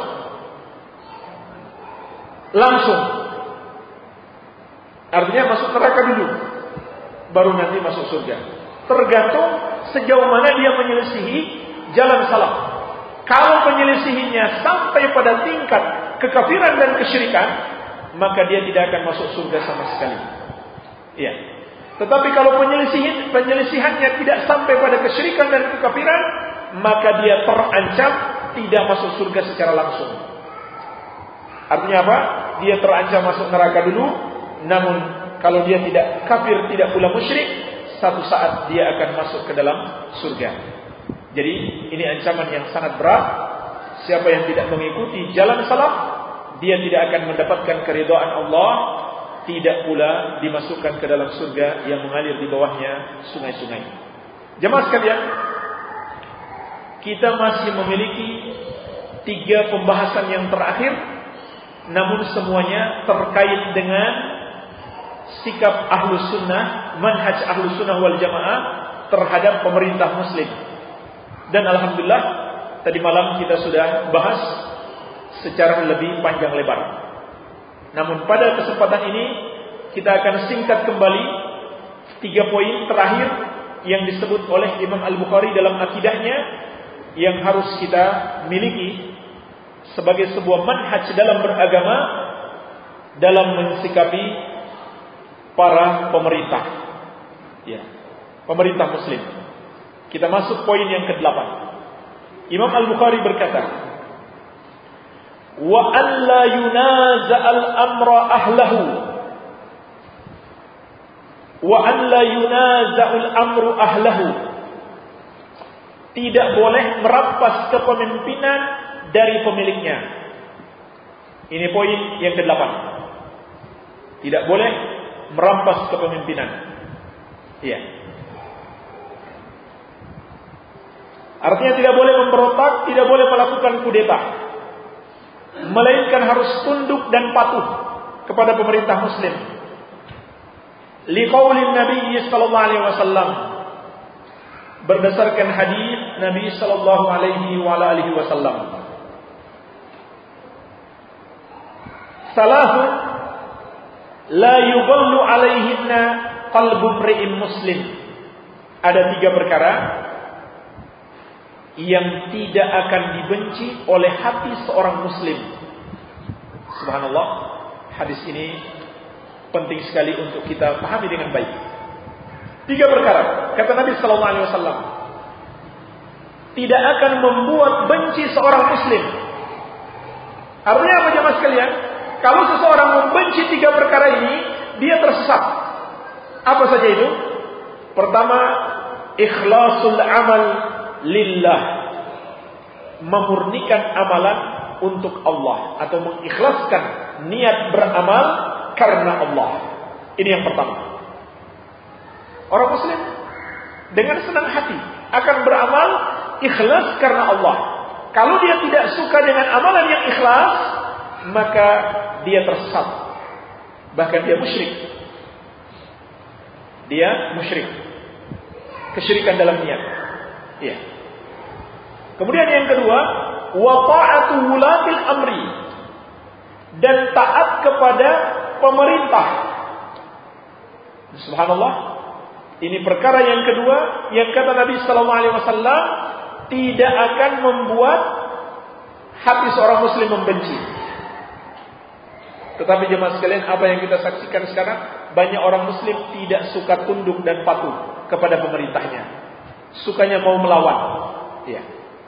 langsung. Artinya masuk neraka dulu, baru nanti masuk surga. Tergantung sejauh mana dia menyelisihi jalan salah. Kalau penyelisihinya sampai pada tingkat kekafiran dan kesyirikan, maka dia tidak akan masuk surga sama sekali. Iya. Tetapi kalau penyelisihannya tidak sampai pada kesyirikan dan kekafiran, maka dia terancam tidak masuk surga secara langsung. Artinya apa? Dia terancam masuk neraka dulu, namun kalau dia tidak kafir, tidak pula musyrik, satu saat dia akan masuk ke dalam surga. Jadi ini ancaman yang sangat berat. Siapa yang tidak mengikuti jalan salaf, dia tidak akan mendapatkan keridhaan Allah, tidak pula dimasukkan ke dalam surga yang mengalir di bawahnya sungai-sungai. Jemaah sekalian, kita masih memiliki 3 pembahasan yang terakhir, namun semuanya terkait dengan sikap Ahlus Sunnah, manhaj Ahlus Sunnah wal Jamaah terhadap pemerintah Muslim. Dan alhamdulillah tadi malam kita sudah bahas secara lebih panjang lebar. Namun pada kesempatan ini kita akan singkat kembali 3 poin terakhir yang disebut oleh Imam Al-Bukhari dalam akidahnya, yang harus kita miliki sebagai sebuah manhaj dalam beragama, dalam mensikapi para pemerintah, ya, pemerintah Muslim. Kita masuk poin yang ke-8. Imam Al-Bukhari berkata, wa an la yunaza'al amra ahlahu, wa an la yunaza'ul amru ahlahu. Tidak boleh merampas kepemimpinan dari pemiliknya. Ini poin yang ke-8. Tidak boleh merampas kepemimpinan. Iya. Artinya tidak boleh memberontak, tidak boleh melakukan kudeta, melainkan harus tunduk dan patuh kepada pemerintah Muslim. Liqaulin Nabi sallallahu alaihi wasallam, berdasarkan hadis Nabi sallallahu alaihi wasallam. Salahun la yughallu alaihinna qalbu imri'in muslim. Ada 3 perkara yang tidak akan dibenci oleh hati seorang muslim. Subhanallah, hadis ini penting sekali untuk kita pahami dengan baik. 3 perkara, kata Nabi sallallahu alaihi wasallam, tidak akan membuat benci seorang muslim. Artinya apa jemaah sekalian? Kalau seseorang membenci 3 perkara ini, dia tersesat. Apa saja itu? Pertama, ikhlasul amal lillah, memurnikan amalan untuk Allah, atau mengikhlaskan niat beramal karena Allah. Ini yang pertama. Orang muslim dengan senang hati akan beramal ikhlas karena Allah. Kalau dia tidak suka dengan amalan yang ikhlas, maka dia tersesat, bahkan dia musyrik. Dia musyrik, kesyirikan dalam niat. Iya. Kemudian yang kedua, wa ta'atu wulatil amri, dan taat kepada pemerintah. Subhanallah, ini perkara yang kedua yang kata Nabi sallallahu alaihi wasallam tidak akan membuat hati seorang muslim membenci. Tetapi jemaah sekalian, apa yang kita saksikan sekarang? banyak orang muslim tidak suka tunduk dan patuh kepada pemerintahnya. Sukanya mau melawan. Ya.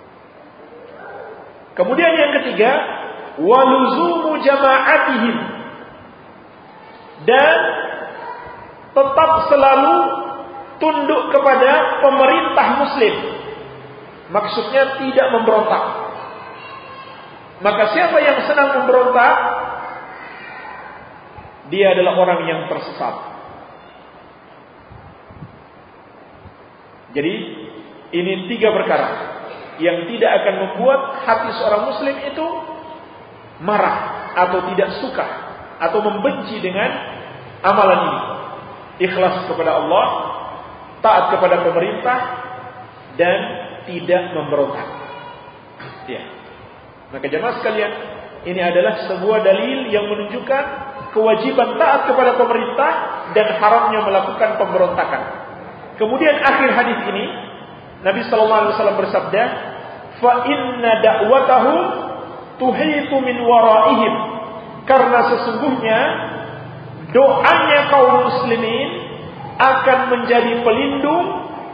Kemudian yang ketiga, waluzumu jama'atihim, dan tetap selalu tunduk kepada pemerintah muslim. Maksudnya tidak memberontak. Maka siapa yang senang memberontak, dia adalah orang yang tersesat. Jadi ini 3 perkara yang tidak akan membuat hati seorang muslim itu marah atau tidak suka atau membenci dengan amalan ini. Ikhlas kepada Allah, taat kepada pemerintah, dan tidak memberontak. Ya. Maka jemaah sekalian, ini adalah sebuah dalil yang menunjukkan kewajiban taat kepada pemerintah dan haramnya melakukan pemberontakan. Kemudian akhir hadis ini Nabi sallallahu alaihi wasallam bersabda, "Fa inna da'watahum tuhitu min waraihim." Karena sesungguhnya doanya kaum muslimin akan menjadi pelindung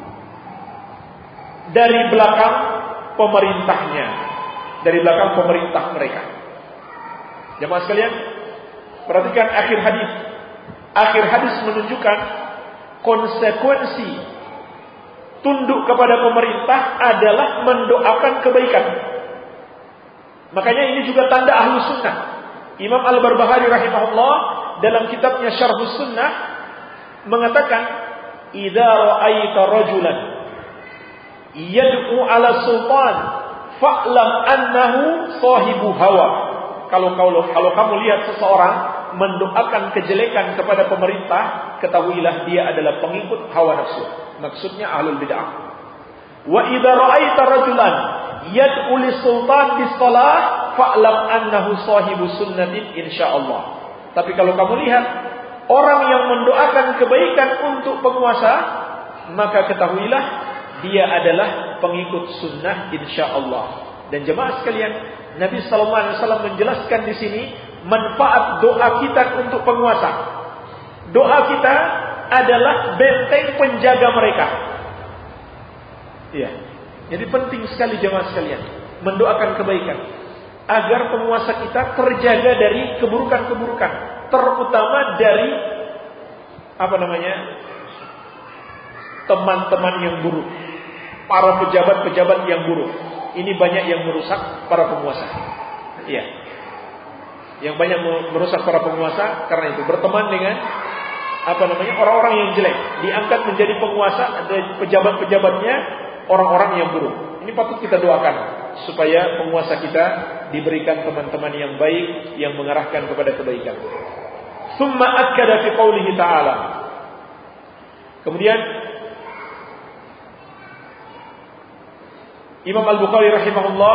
dari belakang pemerintahnya, dari belakang pemerintah mereka. Jemaah sekalian, perhatikan akhir hadis. Akhir hadis menunjukkan konsekuensi tunduk kepada pemerintah adalah mendoakan kebaikan. Makanya ini juga tanda ahlu sunnah. Imam Al-Barbahari rahimahullah dalam kitabnya Syarhus Sunnah mengatakan, "Idza ra'aita rajulan yad'u 'ala sultan fa'lam annahu sahibu hawa." Kalau kamu lihat seseorang mendoakan kejelekan kepada pemerintah, ketahuilah dia adalah pengikut hawa nafsu. Maksudnya ahlul bid'ah. Wa idza ra'aita rajulan yad'u lis-sultan bis-shalah fa'lam annahu sahibu sunnatin insyaallah. Tapi kalau kamu lihat orang yang mendoakan kebaikan untuk penguasa, maka ketahuilah dia adalah pengikut sunnah insyaallah. Dan jemaah sekalian, Nabi sallallahu alaihi wasallam menjelaskan di sini manfaat doa kita untuk penguasa. Doa kita adalah benteng penjaga mereka. Iya. Jadi penting sekali jemaah sekalian mendoakan kebaikan agar penguasa kita terjaga dari keburukan-keburukan, terutama dari teman-teman yang buruk, para pejabat-pejabat yang buruk. Ini banyak yang merusak para penguasa. Iya. Yang banyak merusak para penguasa karena itu berteman dengan orang-orang yang jelek, diangkat menjadi penguasa, ada pejabat-pejabatnya orang-orang yang buruk. Ini patut kita doakan supaya penguasa kita diberikan teman-teman yang baik yang mengarahkan kepada kebaikan. Tsumma akkada fi qoulihi ta'ala. Kemudian Imam Al-Bukhari rahimahullah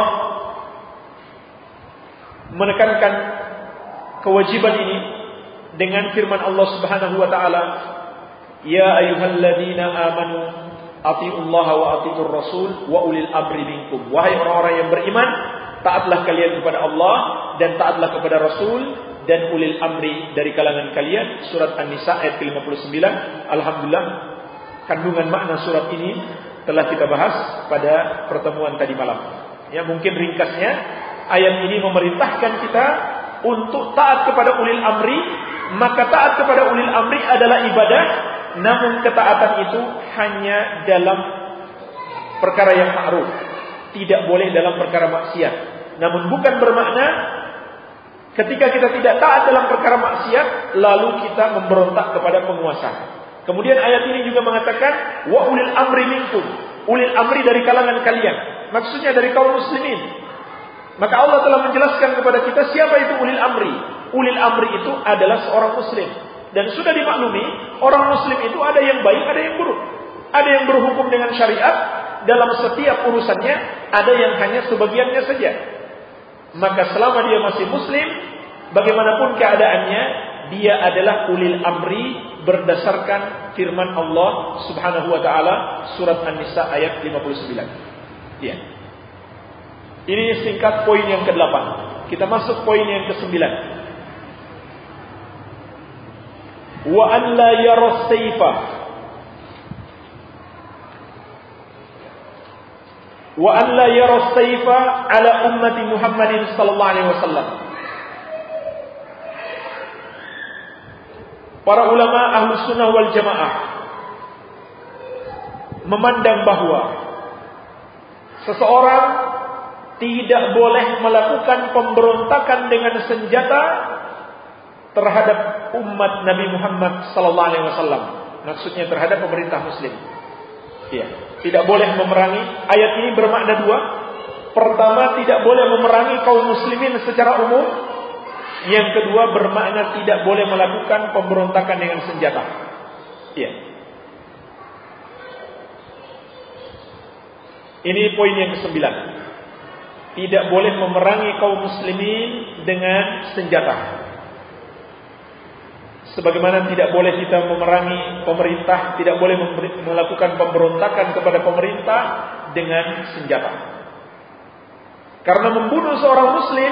menekankan kewajiban ini dengan firman Allah Subhanahu wa taala, "Ya ayyuhalladzina amanu atiullaha wa atiur rasul wa ulil amri minkum." Wahai orang-orang yang beriman, taatlah kalian kepada Allah dan taatlah kepada Rasul dan ulil amri dari kalangan kalian. Surat An-Nisa ayat ke-59. Alhamdulillah, kandungan makna surat ini telah kita bahas pada pertemuan tadi malam. Ya, mungkin ringkasnya ayat ini memerintahkan kita untuk taat kepada ulil amri. Maka taat kepada ulil amri adalah ibadah, namun ketaatan itu hanya dalam perkara yang ma'ruf, tidak boleh dalam perkara maksiat. Namun bukan bermakna ketika kita tidak taat dalam perkara maksiat lalu kita memberontak kepada penguasa. Kemudian ayat ini juga mengatakan wa ulil amri minkum, ulil amri dari kalangan kalian, maksudnya dari kaum muslimin. Maka Allah telah menjelaskan kepada kita siapa itu ulil amri. Ulil amri itu adalah seorang muslim. Dan sudah dimaklumi, orang muslim itu ada yang baik, ada yang buruk. Ada yang berhukum dengan syariat dalam setiap urusannya, ada yang hanya sebagiannya saja. Maka selama dia masih muslim, bagaimanapun keadaannya, dia adalah ulil amri berdasarkan firman Allah Subhanahu wa taala surat An-Nisa ayat 59. Ya. Ini singkat poin yang ke-8. Kita masuk poin yang ke-9. wa an la yara sayfa wa an la yara sayfa ala ummati Muhammadin sallallahu alaihi wasallam. Para ulama Ahlus Sunnah wal Jamaah memandang bahwa seseorang tidak boleh melakukan pemberontakan dengan senjata terhadap umat Nabi Muhammad sallallahu alaihi wasallam. Maksudnya terhadap pemerintah muslim. Ya, tidak boleh memerangi. Ayat ini bermakna dua. Pertama, tidak boleh memerangi kaum muslimin secara umum. Yang kedua, bermakna tidak boleh melakukan pemberontakan dengan senjata. Ya. Ini poin yang ke-9. Tidak boleh memerangi kaum muslimin dengan senjata. Sebagaimana tidak boleh kita memerangi pemerintah, tidak boleh melakukan pemberontakan kepada pemerintah dengan senjata. Karena membunuh seorang muslim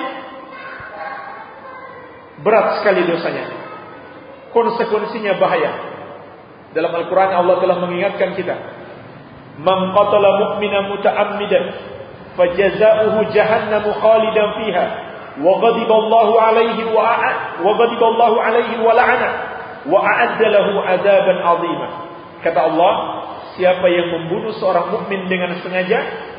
berat sekali dosanya. Konsekuensinya bahaya. Dalam Al-Quran Allah telah mengingatkan kita, man qatala mu'mina muta'ammidan fajaza'uhu jahannamu khalidan fiha wa ghadiballahu alaihi wa la'ana wa a'adda lahu 'adzaban 'azima. Kata Allah, siapa yang membunuh seorang mukmin dengan sengaja,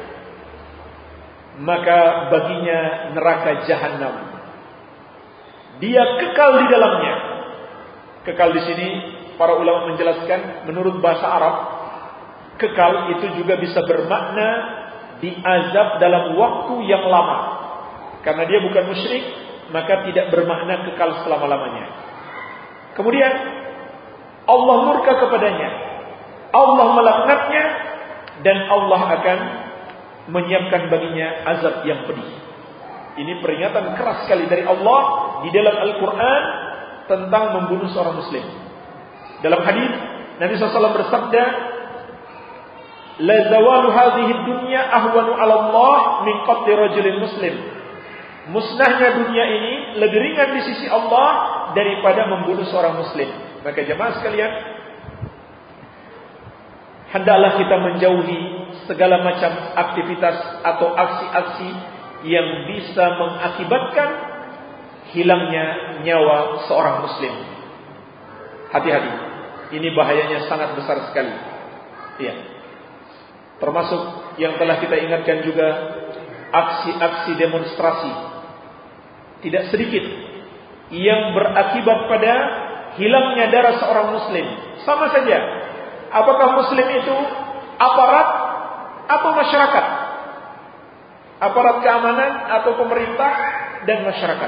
maka baginya neraka jahanam. Dia kekal di dalamnya. Kekal di sini para ulama menjelaskan menurut bahasa Arab, kekal itu juga bisa bermakna diazab dalam waktu yang lama. Karena dia bukan musyrik, maka tidak bermakna kekal selama-lamanya. Kemudian Allah murka kepadanya, Allah melaknatnya, dan Allah akan menyiapkan baginya azab yang pedih. Ini peringatan keras sekali dari Allah di dalam Al-Quran tentang membunuh seorang muslim. Dalam hadis Nabi SAW bersabda, la zawalu hadhihi dunya ahwanu 'ala Allah min qatli rajulin muslim. Musnahnya dunia ini lebih ringan di sisi Allah daripada membunuh seorang muslim. Maka jemaah sekalian, hendaklah kita menjauhi segala macam aktivitas atau aksi-aksi yang bisa mengakibatkan hilangnya nyawa seorang muslim. Hati-hati, ini bahayanya sangat besar sekali. Ya. Termasuk yang telah kita ingatkan juga, aksi-aksi demonstrasi tidak sedikit yang berakibat pada hilangnya darah seorang muslim. Sama saja, apakah muslim itu aparat atau masyarakat, aparat keamanan atau pemerintah dan masyarakat,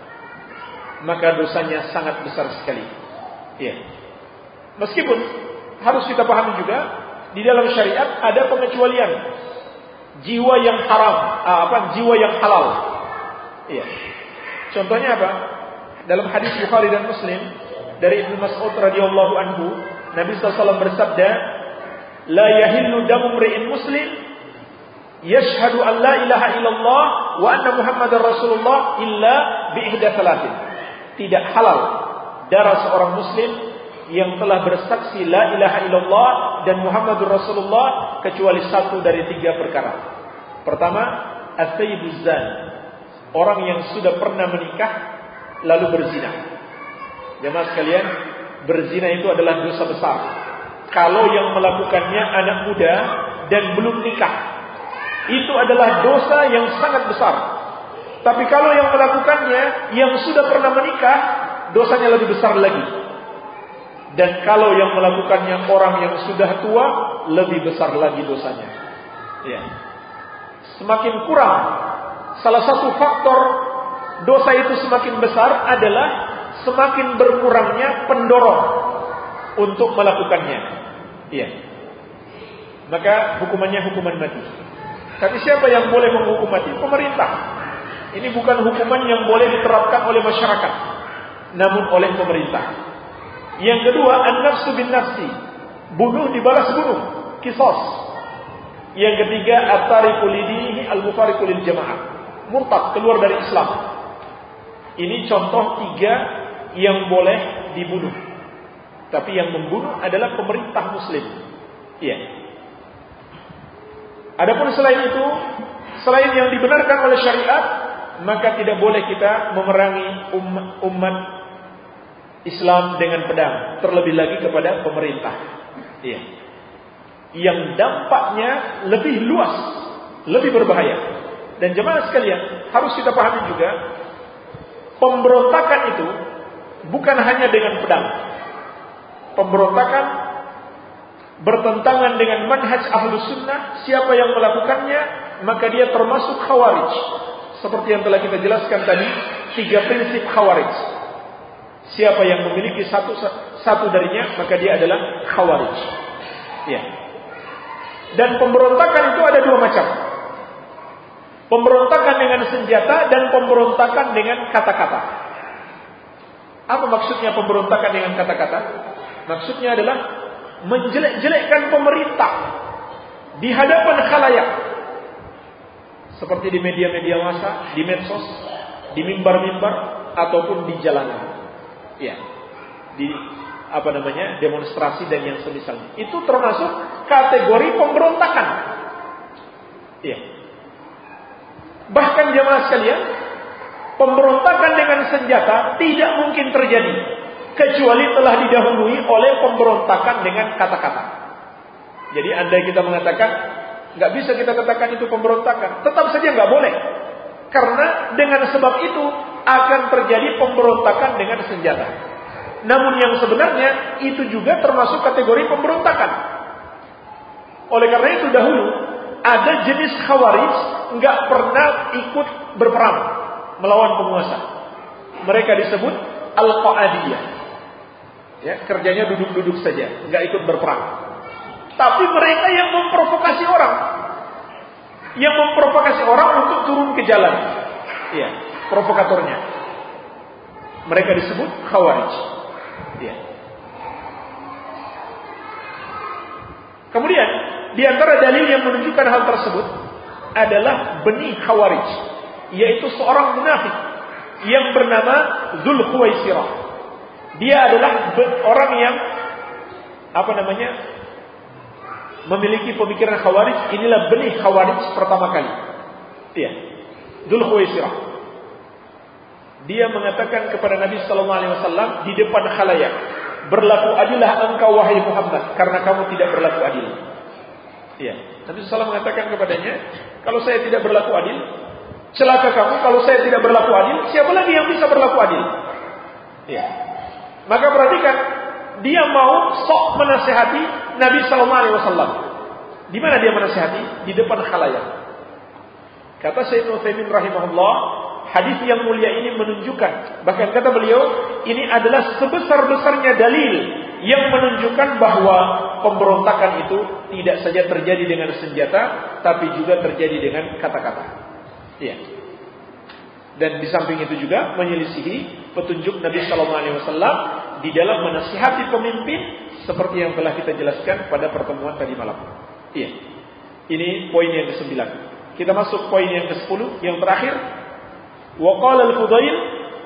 maka dosanya sangat besar sekali. Ya. Meskipun harus kita pahami juga, di dalam syariat ada pengecualian jiwa yang haram, jiwa yang halal. Iya. Contohnya apa? Dalam hadis Bukhari dan Muslim dari Ibnu Mas'ud radhiyallahu anhu, Nabi SAW bersabda, la yahillu damu mri'in muslim yashhadu an la ilaha illallah wa anna Muhammadar Rasulullah illa bi ihda thalathin. Tidak halal darah seorang muslim yang telah bersaksi la ilaha illallah dan Muhammadur Rasulullah kecuali satu dari 3 perkara. Pertama, as-sayyibuz zan, orang yang sudah pernah menikah lalu berzina. Jemaah sekalian, berzina itu adalah dosa besar. Kalau yang melakukannya anak muda dan belum nikah, itu adalah dosa yang sangat besar. Tapi kalau yang melakukannya yang sudah pernah menikah, dosanya lebih besar lagi. Dan kalau yang melakukannya orang yang sudah tua, lebih besar lagi dosanya. Ya. Semakin kurang, salah satu faktor dosa itu semakin besar adalah semakin berkurangnya pendorong untuk melakukannya. Ya. Maka hukumannya hukuman mati. Tapi siapa yang boleh menghukum mati? Pemerintah. Ini bukan hukuman yang boleh diterapkan oleh masyarakat, namun oleh pemerintah. Yang kedua, an-nafsu bin nafsi, bunuh dibalas bunuh, qisas. Yang ketiga, at-tariqu lidinihi al-mufariqu lil jamaah, murtad, keluar dari Islam. Ini contoh 3 yang boleh dibunuh. Tapi yang membunuh adalah pemerintah muslim. Iya. Adapun selain itu, selain yang dibenarkan oleh syariat, maka tidak boleh kita memerangi umat Islam dengan pedang, terlebih lagi kepada pemerintah. Iya. Yang dampaknya lebih luas, lebih berbahaya. Dan jemaah sekalian, harus kita pahami juga, pemberontakan itu bukan hanya dengan pedang. Pemberontakan bertentangan dengan manhaj ahlus sunnah. Siapa yang melakukannya, maka dia termasuk khawarij. Seperti yang telah kita jelaskan tadi, 3 prinsip khawarij. Siapa yang memiliki satu darinya, maka dia adalah khawarij. Ya. Dan pemberontakan itu ada 2 macam. Pemberontakan dengan senjata dan pemberontakan dengan kata-kata. Apa maksudnya pemberontakan dengan kata-kata? Maksudnya adalah menjelek-jelekkan pemerintah di hadapan khalayak. Seperti di media-media massa, di medsos, di mimbar-mimbar, ataupun di jalanan. Ya, di demonstrasi dan yang semisalnya. Itu termasuk kategori pemberontakan. Ya. Bahkan jemaah sekalian, pemberontakan dengan senjata tidak mungkin terjadi kecuali telah didahului oleh pemberontakan dengan kata-kata. Jadi andai kita mengatakan nggak bisa kita katakan itu pemberontakan, tetap saja nggak boleh. Karena dengan sebab itu akan terjadi pemberontakan dengan senjata. Namun yang sebenarnya itu juga termasuk kategori pemberontakan. Oleh karena itu dahulu ada jenis khawarij nggak pernah ikut berperang melawan penguasa. Mereka disebut al-Qa'adiyah. Ya, kerjanya duduk-duduk saja, nggak ikut berperang. Tapi mereka yang memprovokasi orang, untuk turun ke jalan. Iya, provokatornya. Mereka disebut khawarij. Iya. Kemudian di antara dalil yang menunjukkan hal tersebut adalah benih khawarij, yaitu seorang munafik yang bernama Dzulkhuwaisirah. Dia adalah orang yang memiliki pemikiran khawarij. Inilah benih khawarij pertama kali. Iya, Dzulkhuwaisirah. Dia mengatakan kepada Nabi sallallahu alaihi wasallam di depan khalayak, "Berlaku adillah engkau wahai Muhammad, karena kamu tidak berlaku adil." Iya, Nabi sallallahu alaihi wasallam mengatakan kepadanya, "Kalau saya tidak berlaku adil, celaka kamu. Kalau saya tidak berlaku adil, siapa lagi yang bisa berlaku adil?" Iya. Maka perhatikan, dia mau sok menasihati Nabi sallallahu alaihi wasallam. Di mana dia menasihati? Di depan khalayak. Kata Syekh Utsaimin rahimahullah, hadis yang mulia ini menunjukkan, bahkan kata beliau, ini adalah sebesar-besarnya dalil yang menunjukkan bahwa pemberontakan itu tidak saja terjadi dengan senjata, tapi juga terjadi dengan kata-kata. Iya. Dan di samping itu juga menyelisihi petunjuk Nabi sallallahu alaihi wasallam di dalam menasihati pemimpin seperti yang telah kita jelaskan pada pertemuan tadi malam. Iya. Ini poin yang ke-9. Kita masuk poin yang ke-10 yang terakhir. Wa qala al-Fudail,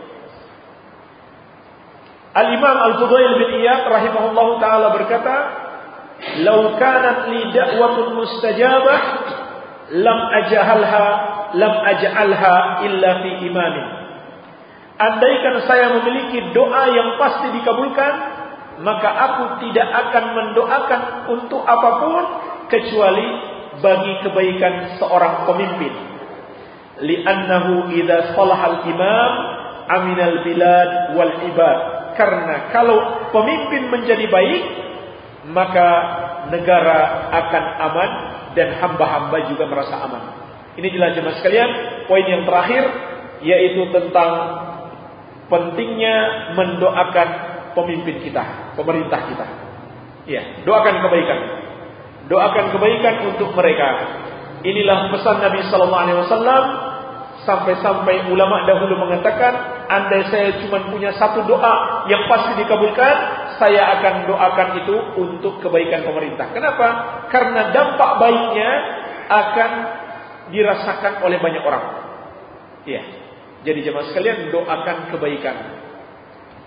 Al-Imam Al-Fudail bin Iyad rahimahullahu taala berkata, "Law kanat li da'watun mustajabah lam aj'alha illa fi imamin." Andaikan saya memiliki doa yang pasti dikabulkan, maka aku tidak akan mendoakan untuk apapun kecuali bagi kebaikan seorang pemimpin. Li'annahu idza salahal imam aminal bilad wal ibad. Karena kalau pemimpin menjadi baik, maka negara akan aman dan hamba-hamba juga merasa aman. Ini jelas jemaah sekalian, poin yang terakhir yaitu tentang pentingnya mendoakan pemimpin kita, pemerintah kita. Ya, doakan kebaikan. Doakan kebaikan untuk mereka. Inilah pesan Nabi sallallahu alaihi wasallam. Sampai-sampai ulama dahulu mengatakan, andai saya cuma punya satu doa yang pasti dikabulkan, saya akan doakan itu untuk kebaikan pemerintah. Kenapa? Karena dampak baiknya akan dirasakan oleh banyak orang. Iya. Jadi jemaah sekalian, doakan kebaikan.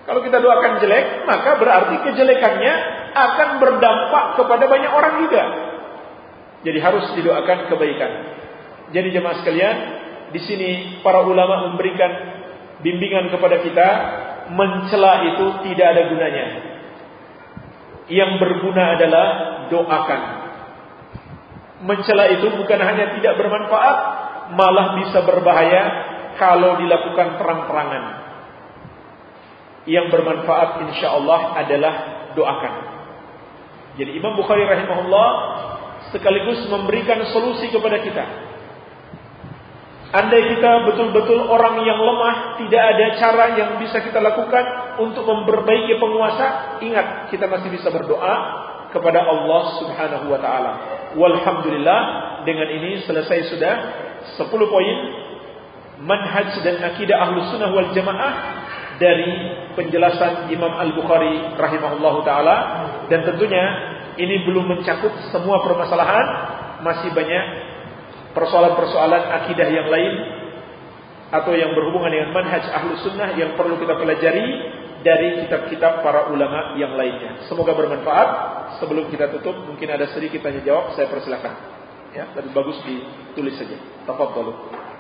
Kalau kita doakan jelek, maka berarti kejelekannya akan berdampak kepada banyak orang juga. Jadi harus didoakan kebaikan. Jadi jemaah sekalian, di sini para ulama memberikan bimbingan kepada kita, mencela itu tidak ada gunanya. Yang berguna adalah doakan. Mencela itu bukan hanya tidak bermanfaat, malah bisa berbahaya kalau dilakukan terang-terangan. Yang bermanfaat insyaallah adalah doakan. Jadi Imam Bukhari rahimahullah sekaligus memberikan solusi kepada kita. Andai kita betul-betul orang yang lemah, tidak ada cara yang bisa kita lakukan untuk memperbaiki penguasa, ingat, kita masih bisa berdoa kepada Allah Subhanahu wa taala. Walhamdulillah, dengan ini selesai sudah 10 poin manhaj dan akidah Ahlus Sunnah wal Jamaah dari penjelasan Imam Al-Bukhari rahimahullahu taala, dan tentunya ini belum mencakup semua permasalahan, masih banyak persoalan-persoalan akidah yang lain atau yang berhubungan dengan manhaj Ahlus Sunnah yang perlu kita pelajari dari kitab-kitab para ulama yang lainnya. Semoga bermanfaat. Sebelum kita tutup, mungkin ada sedikit tanya jawab, saya persilakan. Ya, lebih bagus ditulis saja. Tafadhalu.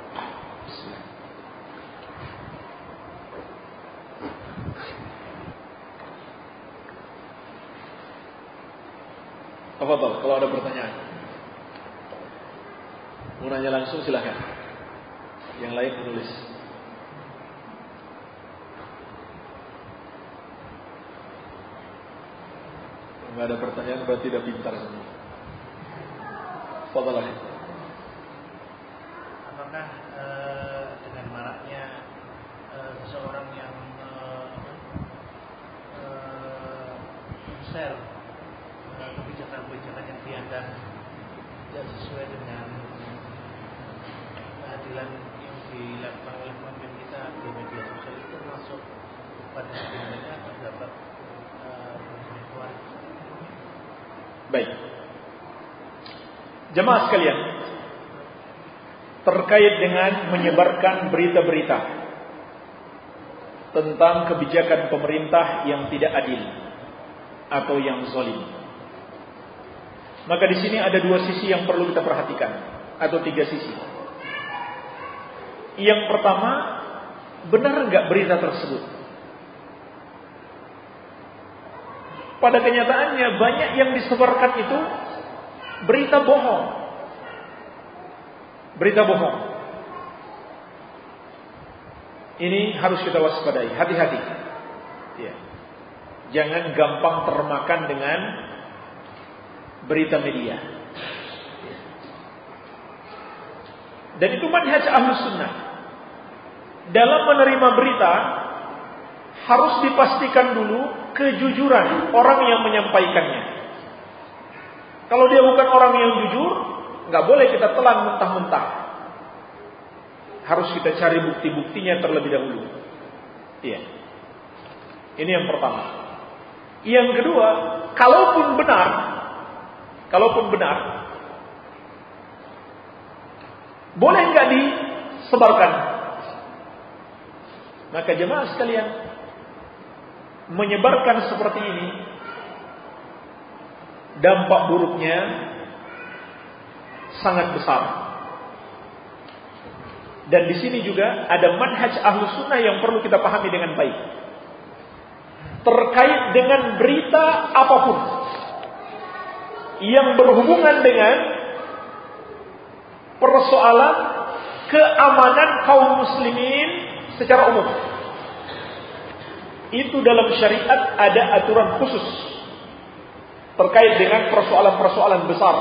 Tafadhal, kalau ada pertanyaan. Mau nanya langsung silakan. Yang lain menulis. Enggak ada pertanyaan berarti tidak pintar semua. Fadhalah. Apakah dengan maraknya seseorang yang share kebijakan-kebijakan yang dianggap tidak sesuai dengan keadilan yang dilakukan oleh pemimpin kita di media sosial itu masuk pada sebenarnya terdapat keluar. Baik. Jemaah sekalian, terkait dengan menyebarkan berita-berita tentang kebijakan pemerintah yang tidak adil atau yang zalim, maka di sini ada 2 sisi yang perlu kita perhatikan, atau 3 sisi. Yang pertama, benar enggak berita tersebut? Pada kenyataannya banyak yang disebarkan itu berita bohong. Berita bohong. Ini harus kita waspadai, hati-hati. Ya. Jangan gampang termakan dengan berita media. Dan itu manhaj Ahlus Sunnah. Dalam menerima berita harus dipastikan dulu kejujuran orang yang menyampaikannya. Kalau dia bukan orang yang jujur, nggak boleh kita telan mentah-mentah. Harus kita cari bukti-buktinya terlebih dahulu. Iya. Ini yang pertama. Yang kedua, kalaupun benar, boleh nggak disebarkan? Maka jemaah sekalian, menyebarkan seperti ini dampak buruknya sangat besar. Dan di sini juga ada manhaj Ahlus Sunnah yang perlu kita pahami dengan baik. Terkait dengan berita apapun yang berhubungan dengan persoalan keamanan kaum muslimin secara umum. Itu dalam syariat ada aturan khusus terkait dengan persoalan-persoalan besar.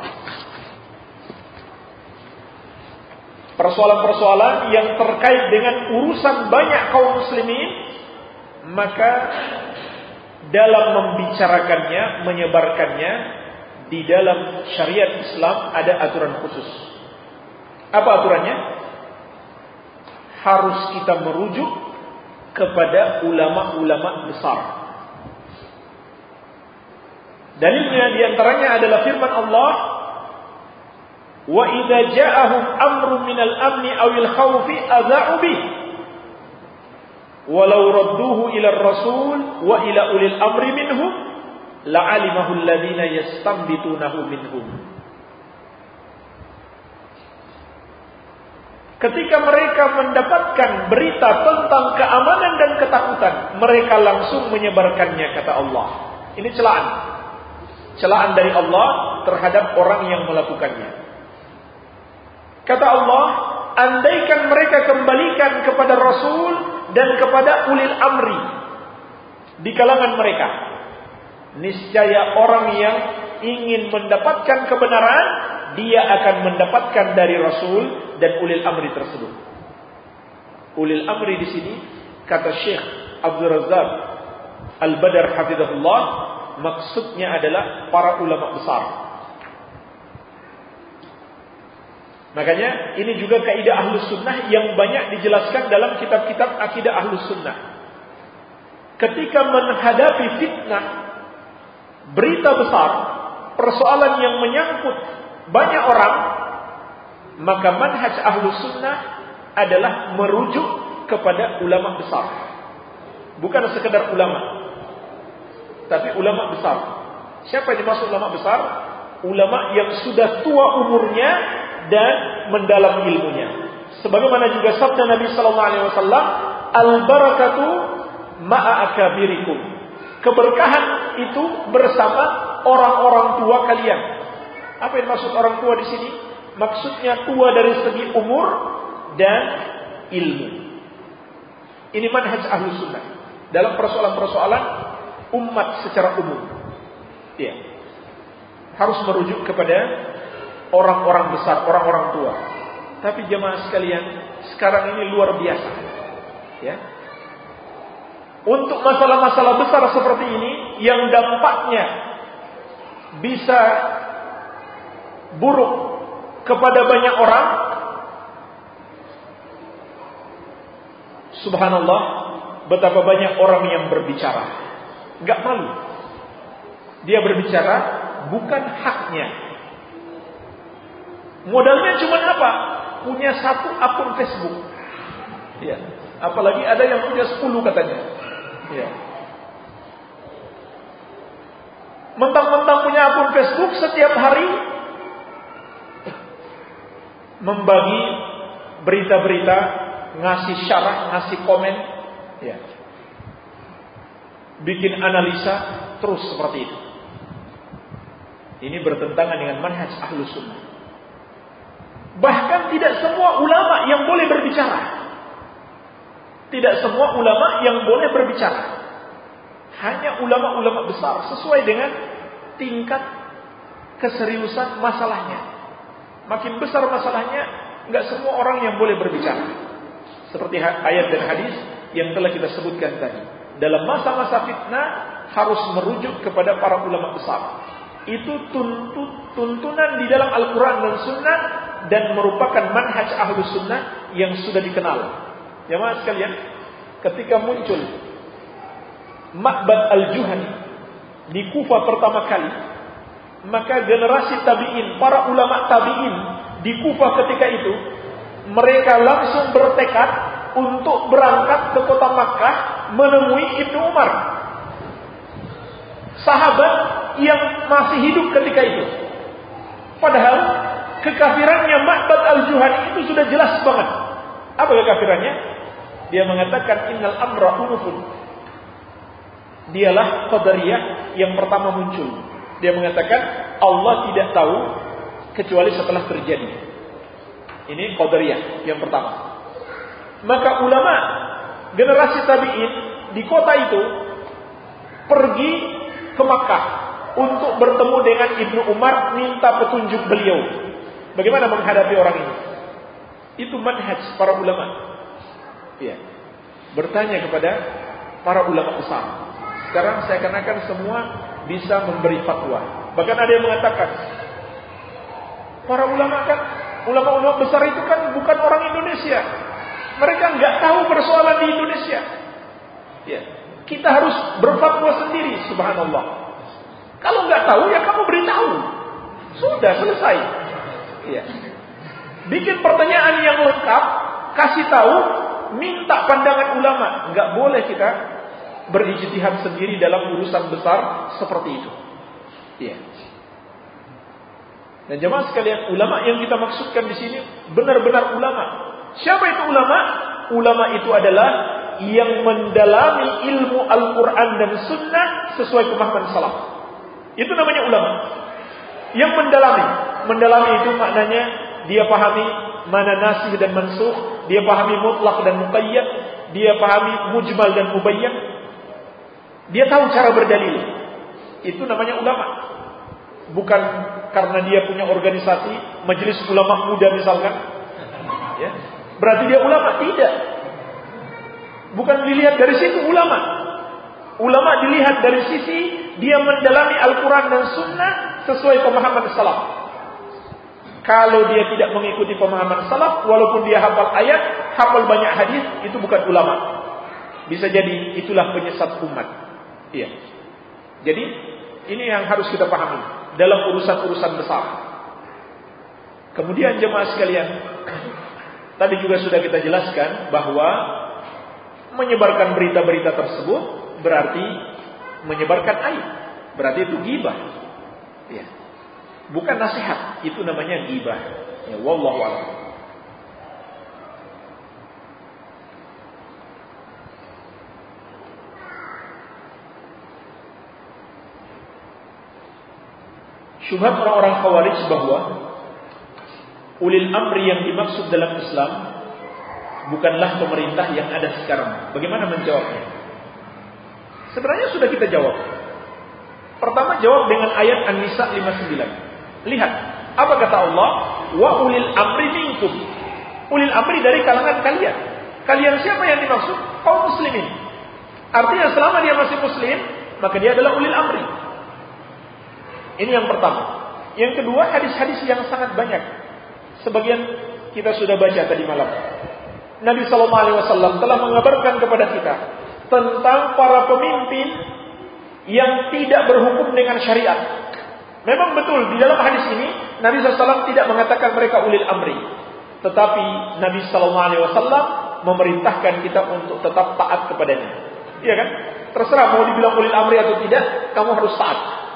Persoalan-persoalan yang terkait dengan urusan banyak kaum muslimin, maka dalam membicarakannya, menyebarkannya, di dalam syariat Islam ada aturan khusus. Apa aturannya? Harus kita merujuk kepada ulama-ulama besar. Dalilnya diantaranya adalah firman Allah, wa idza ja'ahum amrun minal amni awil khawfi adza'u bih. walau radduhu ila rasul wa ila ulil amri minhum la'alimahu alladziina yastanbitunahu minhum. Ketika mereka mendapatkan berita tentang keamanan dan ketakutan, mereka langsung menyebarkannya, kata Allah. Ini celaan. Celaan dari Allah terhadap orang yang melakukannya. Kata Allah, andaikan mereka kembalikan kepada Rasul dan kepada ulil amri di kalangan mereka, niscaya orang yang ingin mendapatkan kebenaran, dia akan mendapatkan dari Rasul dan ulil amri tersebut. Ulil amri di sini, kata Syekh Abdul Razzaq Al-Badar hafizahullah, maksudnya adalah para ulama besar. Makanya ini juga kaidah Ahlus Sunnah yang banyak dijelaskan dalam kitab-kitab akidah Ahlus Sunnah. Ketika menghadapi fitnah, berita besar, persoalan yang menyangkut banyak orang, maka manhaj Ahlus Sunnah adalah merujuk kepada ulama besar. Bukan sekedar ulama, tapi ulama besar. Siapa yang dimaksud ulama besar? Ulama yang sudah tua umurnya dan mendalam ilmunya. Sebagaimana juga sabda Nabi sallallahu alaihi wasallam, al-barakatu ma'a akabirikum. Keberkahan itu bersama orang-orang tua kalian. Apa yang maksud orang tua di sini? Maksudnya tua dari segi umur dan ilmu. Ini manhaj Ahlus Sunnah dalam persoalan-persoalan umat secara umum. Ya. Harus merujuk kepada orang-orang besar, orang-orang tua. Tapi jemaah sekalian, sekarang ini luar biasa. Ya. Untuk masalah-masalah besar seperti ini yang dampaknya bisa buruk kepada banyak orang, subhanallah, betapa banyak orang yang berbicara, enggak malu. Dia berbicara bukan haknya. Modalnya cuma apa? Punya satu akun Facebook. Ya. Apalagi ada yang punya 10 katanya. Ya. Mentang-mentang punya akun Facebook, setiap hari membagi berita-berita, ngasih syarah, ngasih komen, ya. Bikin analisa terus seperti itu. Ini bertentangan dengan manhaj Ahlus Sunnah. Bahkan tidak semua ulama yang boleh berbicara. Tidak semua ulama yang boleh berbicara. Hanya ulama-ulama besar sesuai dengan tingkat keseriusan masalahnya. Makin besar masalahnya, enggak semua orang yang boleh berbicara. Seperti ayat dan hadis yang telah kita sebutkan tadi. Dalam masa-masa fitnah harus merujuk kepada para ulama besar. Itu tuntunan di dalam Al-Quran dan Sunnah, dan merupakan manhaj Ahlus Sunnah yang sudah dikenal. Jemaah sekalian, ketika muncul Ma'bad al-Juhani di Kufah pertama kali, maka generasi tabi'in, para ulama tabi'in di Kufah ketika itu, mereka langsung bertekad untuk berangkat ke kota Makkah menemui Ibnu Umar, sahabat yang masih hidup ketika itu. Padahal kekafirannya Ma'bad al-Juhani itu sudah jelas banget. Apa kekafirannya? Dia mengatakan innal amra unufun. Dialah Qadariyah yang pertama muncul. Dia mengatakan Allah tidak tahu kecuali setelah terjadi. Ini Qadariyah yang pertama. Maka ulama generasi tabi'in di kota itu pergi ke Makkah untuk bertemu dengan Ibnu Umar, minta petunjuk beliau bagaimana menghadapi orang ini. Itu manhaj para ulama. Ya. Bertanya kepada para ulama besar. Sekarang saya akan semua bisa memberi fatwa. Bahkan ada yang mengatakan, para ulama kan, ulama-ulama besar itu kan bukan orang Indonesia. Mereka nggak tahu persoalan di Indonesia. Ya. Kita harus berfatwa sendiri, subhanallah. Kalau nggak tahu ya kamu beritahu. Sudah selesai. Ya. Bikin pertanyaan yang lengkap, kasih tahu, minta pandangan ulama. Nggak boleh kita berijtihad sendiri dalam urusan besar seperti itu. Iya. Dan jemaah sekalian, ulama yang kita maksudkan di sini benar-benar ulama. Siapa itu ulama? Ulama itu adalah yang mendalami ilmu Al-Quran dan Sunnah sesuai pemahaman salaf. Itu namanya ulama. Yang mendalami. Mendalami itu maknanya dia pahami mana nasih dan mansukh, dia pahami mutlak dan muqayyad, dia pahami mujmal dan mubayyan. Dia tahu cara berdalil. Itu namanya ulama. Bukan karena dia punya organisasi majelis ulama muda misalkan, ya, berarti dia ulama. Tidak. Bukan dilihat dari situ ulama. Ulama dilihat dari sisi dia mendalami Al-Quran dan Sunnah sesuai pemahaman salaf. Kalau dia tidak mengikuti pemahaman salaf, walaupun dia hafal ayat, hafal banyak hadis, itu bukan ulama. Bisa jadi itulah penyesat umat. Iya. Jadi ini yang harus kita pahami dalam urusan-urusan besar. Kemudian jemaah sekalian, tadi juga sudah kita jelaskan bahwa menyebarkan berita-berita tersebut berarti menyebarkan aib. Berarti itu ghibah. Ya. Bukan nasihat, itu namanya ghibah. Ya, wallahu a'lam. Syubhat orang-orang Khawarij bahwa ulil amri yang dimaksud dalam Islam bukanlah pemerintah yang ada sekarang. Bagaimana menjawabnya? Sebenarnya sudah kita jawab. Pertama jawab dengan ayat An-Nisa 59. Lihat, apa kata Allah? Wa ulil amri minkum. Ulil amri dari kalangan kalian. Kalian siapa yang dimaksud? Kaum muslimin. Artinya selama dia masih muslim, maka dia adalah ulil amri. Ini yang pertama. Yang kedua, hadis-hadis yang sangat banyak. Sebagian kita sudah baca tadi malam. Nabi SAW telah mengabarkan kepada kita tentang para pemimpin yang tidak berhukum dengan syariat. Memang betul di dalam hadis ini Nabi SAW tidak mengatakan mereka ulil amri, tetapi Nabi SAW memerintahkan kita untuk tetap taat kepadanya. Iya kan? Terserah mau dibilang ulil amri atau tidak, kamu harus taat.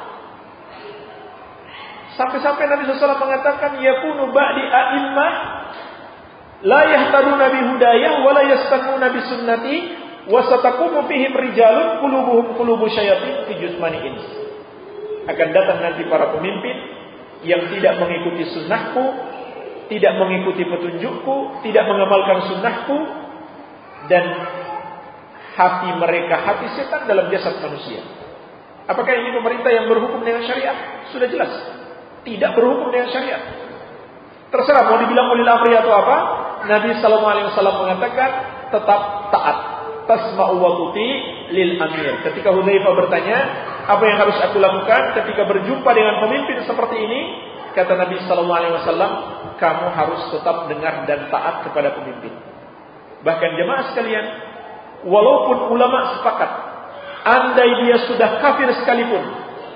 Sampai-sampai Nabi SAW mengatakan yakunu ba'di a'immah la yahtaduna bi hudaya wa la yastannuna bi sunnati wa sataqumu fihim rijalun qulubuhum qulubu syayatin fi jusmani ins. Akan datang nanti para pemimpin yang tidak mengikuti sunnahku, tidak mengikuti petunjukku, tidak mengamalkan sunnahku, dan hati mereka hati setan dalam jasad manusia. Apakah ini pemerintah yang berhukum dengan syariat? Sudah jelas, tidak berhukum dengan syariat. Terserah mau dibilang ulil amri atau apa, Nabi SAW mengatakan tetap taat. Tasma'u wa tuti lil amir. Ketika Hudzaifah bertanya, apa yang harus aku lakukan ketika berjumpa dengan pemimpin seperti ini? Kata Nabi SAW, kamu harus tetap dengar dan taat kepada pemimpin. Bahkan jemaah sekalian, walaupun ulama sepakat, andai dia sudah kafir sekalipun,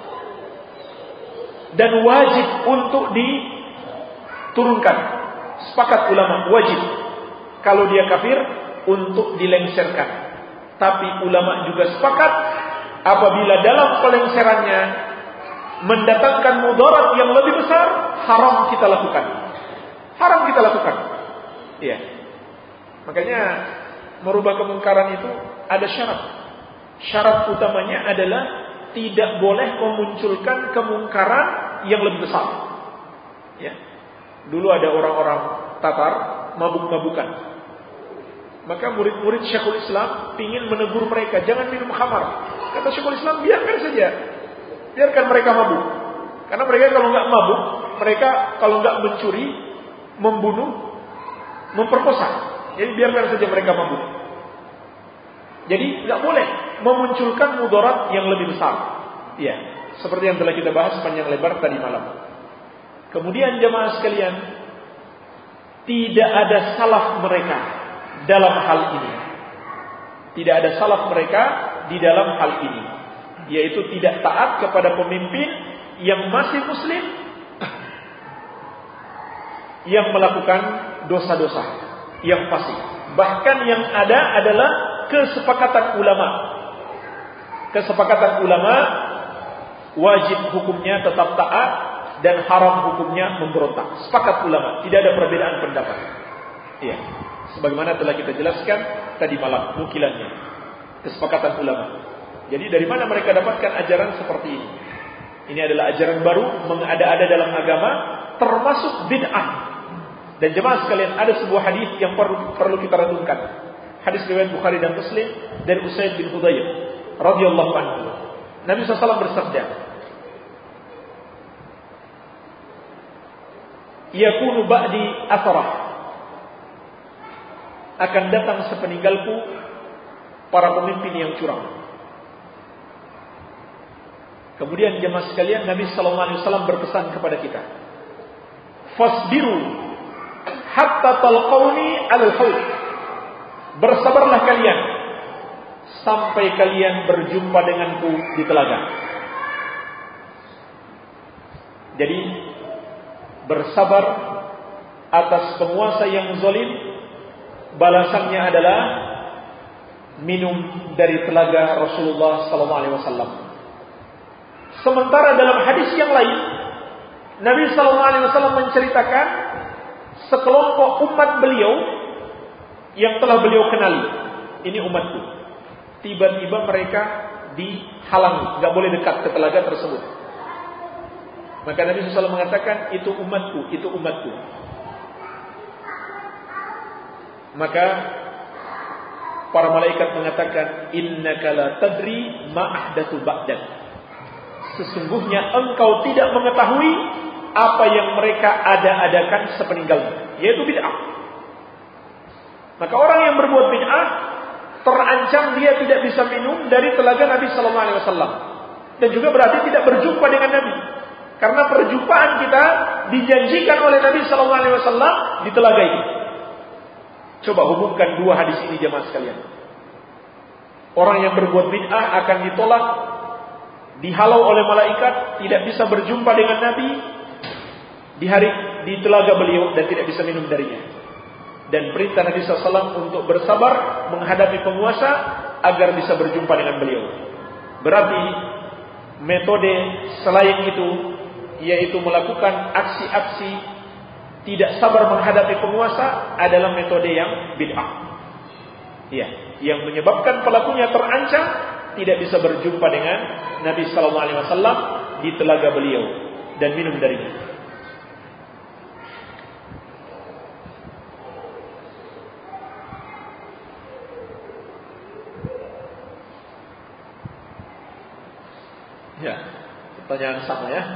dan wajib untuk diturunkan, sepakat ulama wajib kalau dia kafir untuk dilengserkan. Tapi ulama juga sepakat apabila dalam pelengserannya mendatangkan mudarat yang lebih besar, haram kita lakukan. Haram kita lakukan. Iya. Makanya merubah kemungkaran itu ada syarat. Syarat utamanya adalah tidak boleh memunculkan kemungkaran yang lebih besar. Ya. Dulu ada orang-orang Tatar mabuk-mabukan. Maka murid-murid Syekhul Islam ingin menegur mereka, jangan minum khamar. Kata Syekhul Islam, biarkan saja, biarkan mereka mabuk. Karena mereka kalau nggak mabuk, mereka kalau nggak mencuri, membunuh, memperkosa. Jadi biarkan saja mereka mabuk. Jadi nggak boleh memunculkan mudarat yang lebih besar. Iya, seperti yang telah kita bahas panjang lebar tadi malam. Kemudian jemaah sekalian, tidak ada salaf mereka dalam hal ini. Tidak ada salaf mereka di dalam hal ini, yaitu tidak taat kepada pemimpin yang masih muslim, yang melakukan dosa-dosa yang fasik. Bahkan yang ada adalah kesepakatan ulama. Kesepakatan ulama, wajib hukumnya tetap taat dan haram hukumnya memberontak. Sepakat ulama, tidak ada perbedaan pendapat. Iya, sebagaimana telah kita jelaskan tadi malam nukilannya. Kesepakatan ulama. Jadi dari mana mereka dapatkan ajaran seperti ini? Ini adalah ajaran baru, mengada-ada dalam agama, termasuk bid'ah. Dan jemaah sekalian, ada sebuah hadis yang perlu kita renungkan. Hadis riwayat Bukhari dan Muslim dari Usaid bin Hudayr radhiyallahu anhu. Nabi SAW bersabda, "Yakunu ba'di atharah." Akan datang sepeninggalku para pemimpin yang curang. Kemudian jemaah sekalian, Nabi SAW berpesan kepada kita, "Fasbiru hatta talqauni 'alal haud." Bersabarlah kalian sampai kalian berjumpa denganku di telaga. Jadi bersabar atas penguasa yang zalim, balasannya adalah minum dari telaga Rasulullah SAW. Sementara dalam hadis yang lain, Nabi SAW menceritakan sekelompok umat beliau yang telah beliau kenali. Ini umatku. Tiba-tiba mereka dihalangi, nggak boleh dekat ke telaga tersebut. Maka Nabi SAW mengatakan, itu umatku, itu umatku. Maka para malaikat mengatakan, innaka la tadri ma ahdatsu ba'dak. Sesungguhnya engkau tidak mengetahui apa yang mereka ada-adakan sepeninggalmu, yaitu bid'ah. Maka orang yang berbuat bid'ah terancam dia tidak bisa minum dari telaga Nabi sallallahu alaihi wasallam, dan juga berarti tidak berjumpa dengan Nabi. Karena perjumpaan kita dijanjikan oleh Nabi sallallahu alaihi wasallam di telaga itu. Coba hubungkan dua hadis ini jemaah sekalian. Orang yang berbuat bid'ah akan ditolak, dihalau oleh malaikat, tidak bisa berjumpa dengan Nabi di telaga beliau dan tidak bisa minum darinya. Dan perintah Nabi SAW untuk bersabar menghadapi penguasa agar bisa berjumpa dengan beliau. Berarti metode selain itu, yaitu melakukan aksi-aksi tidak sabar menghadapi penguasa, adalah metode yang bid'ah. Ya, yang menyebabkan pelakunya terancam tidak bisa berjumpa dengan Nabi SAW di telaga beliau dan minum darinya. Ya, pertanyaan sama ya.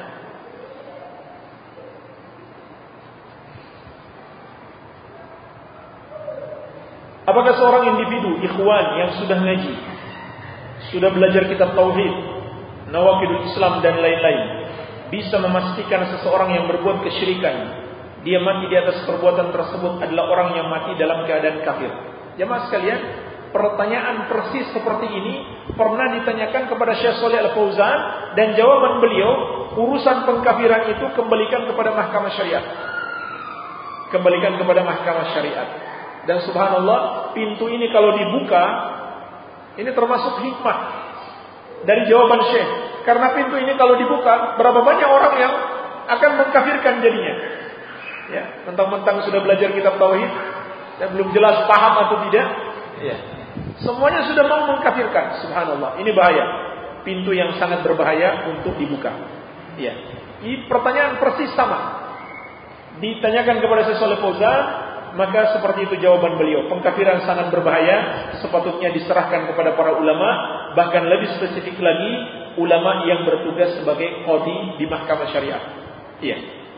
Apakah seorang individu ikhwan yang sudah ngaji, sudah belajar kitab tauhid, nawaqidul Islam dan lain-lain, bisa memastikan seseorang yang berbuat kesyirikan, dia mati di atas perbuatan tersebut adalah orang yang mati dalam keadaan kafir? Jemaah sekalian, pertanyaan persis seperti ini pernah ditanyakan kepada Syekh Shalih Al-Fauzan, dan jawaban beliau, urusan pengkafiran itu kembalikan kepada mahkamah syariat. Kembalikan kepada mahkamah syariat. Dan subhanallah, pintu ini kalau dibuka, ini termasuk hikmah dari jawaban Syekh. Karena pintu ini kalau dibuka, berapa banyak orang yang akan mengkafirkan jadinya. Ya, mentang-mentang sudah belajar kitab tauhid dan belum jelas paham atau tidak, ya, semuanya sudah mau mengkafirkan. Subhanallah, ini bahaya. Pintu yang sangat berbahaya untuk dibuka. Ya, ini pertanyaan persis sama ditanyakan kepada Syekh Shalih Fauzan, maka seperti itu jawaban beliau. Pengkafiran sangat berbahaya, sepatutnya diserahkan kepada para ulama, bahkan lebih spesifik lagi ulama yang bertugas sebagai qadhi di mahkamah syariah. Iya.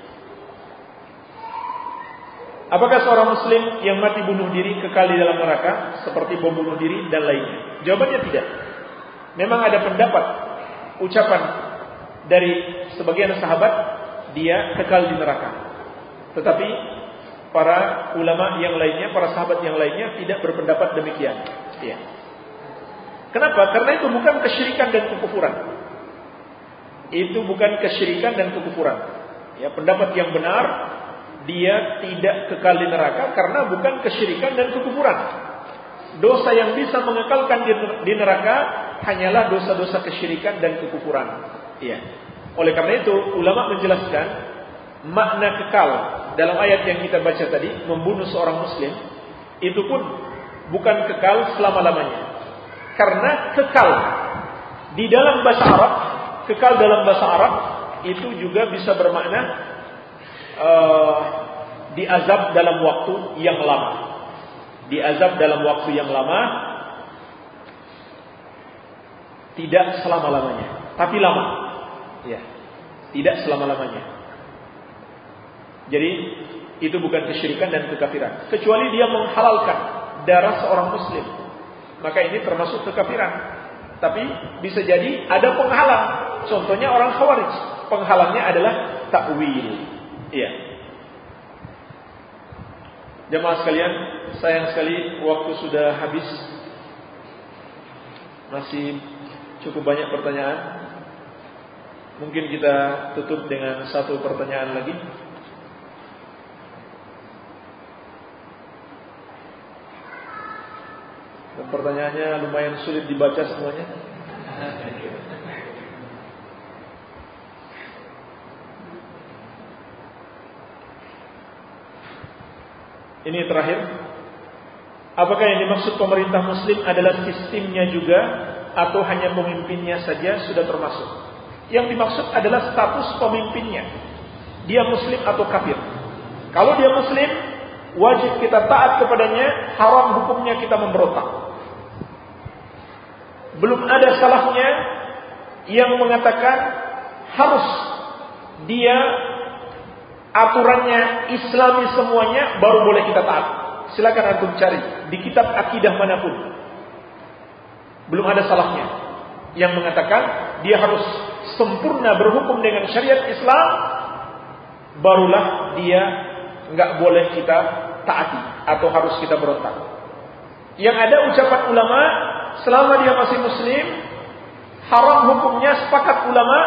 Apakah seorang muslim yang mati bunuh diri kekal di dalam neraka seperti bom bunuh diri dan lainnya? Jawabannya tidak. Memang ada pendapat, ucapan dari sebagian sahabat, dia kekal di neraka. Tetapi para ulama yang lainnya, para sahabat yang lainnya tidak berpendapat demikian. Ya. Kenapa? Karena itu bukan kesyirikan dan kekufuran. Itu bukan kesyirikan dan kekufuran. Ya, pendapat yang benar dia tidak kekal di neraka karena bukan kesyirikan dan kekufuran. Dosa yang bisa mengekalkan di neraka hanyalah dosa-dosa kesyirikan dan kekufuran. Iya. Oleh karena itu, ulama menjelaskan makna kekal dalam ayat yang kita baca tadi, membunuh seorang muslim, itu pun bukan kekal selama-lamanya. Karena kekal di dalam bahasa Arab, kekal dalam bahasa Arab itu juga bisa bermakna diazab dalam waktu yang lama. Diazab dalam waktu yang lama, tidak selama-lamanya, tapi lama. Ya, tidak selama-lamanya. Jadi itu bukan kesyirikan dan kekafiran, kecuali dia menghalalkan darah seorang muslim, maka ini termasuk kekafiran. Tapi bisa jadi ada penghalang. Contohnya orang Khawarij, penghalangnya adalah takwil. Iya. Jemaah sekalian, sayang sekali waktu sudah habis. Masih cukup banyak pertanyaan. Mungkin kita tutup dengan satu pertanyaan lagi. Dan pertanyaannya lumayan sulit dibaca semuanya. Ini terakhir. Apakah yang dimaksud pemerintah muslim adalah sistemnya juga atau hanya pemimpinnya saja sudah termasuk? Yang dimaksud adalah status pemimpinnya. Dia muslim atau kafir. Kalau dia muslim, wajib kita taat kepadanya, haram hukumnya kita memberontak. Belum ada salahnya yang mengatakan harus dia aturannya Islami semuanya baru boleh kita taat. Silakan antum cari di kitab akidah manapun. Belum ada salahnya yang mengatakan dia harus sempurna berhukum dengan syariat Islam, barulah dia enggak boleh kita taati atau harus kita berontak. Yang ada ucapan ulama, selama dia masih muslim, haram hukumnya, sepakat ulama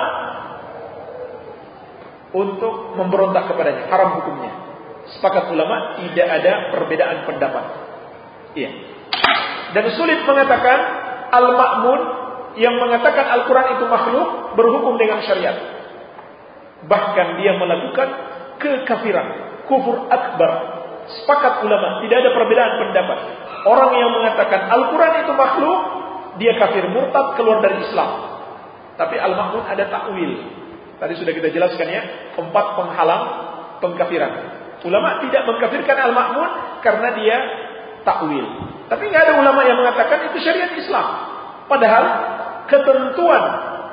untuk memberontak kepadanya, haram hukumnya. Sepakat ulama, tidak ada perbedaan pendapat. Iya. Dan sulit mengatakan Al-Ma'mun yang mengatakan Al-Quran itu makhluk berhukum dengan syariat. Bahkan dia melakukan kekafiran, kufur akbar. Sepakat ulama, tidak ada perbedaan pendapat. Orang yang mengatakan Al-Quran itu makhluk, dia kafir murtad, keluar dari Islam. Tapi Al-Ma'mun ada takwil. Tadi sudah kita jelaskan ya, 4 penghalang pengkafiran. Ulama tidak mengkafirkan Al-Ma'mun karena dia takwil. Tapi nggak ada ulama yang mengatakan itu syariat Islam. Padahal ketentuan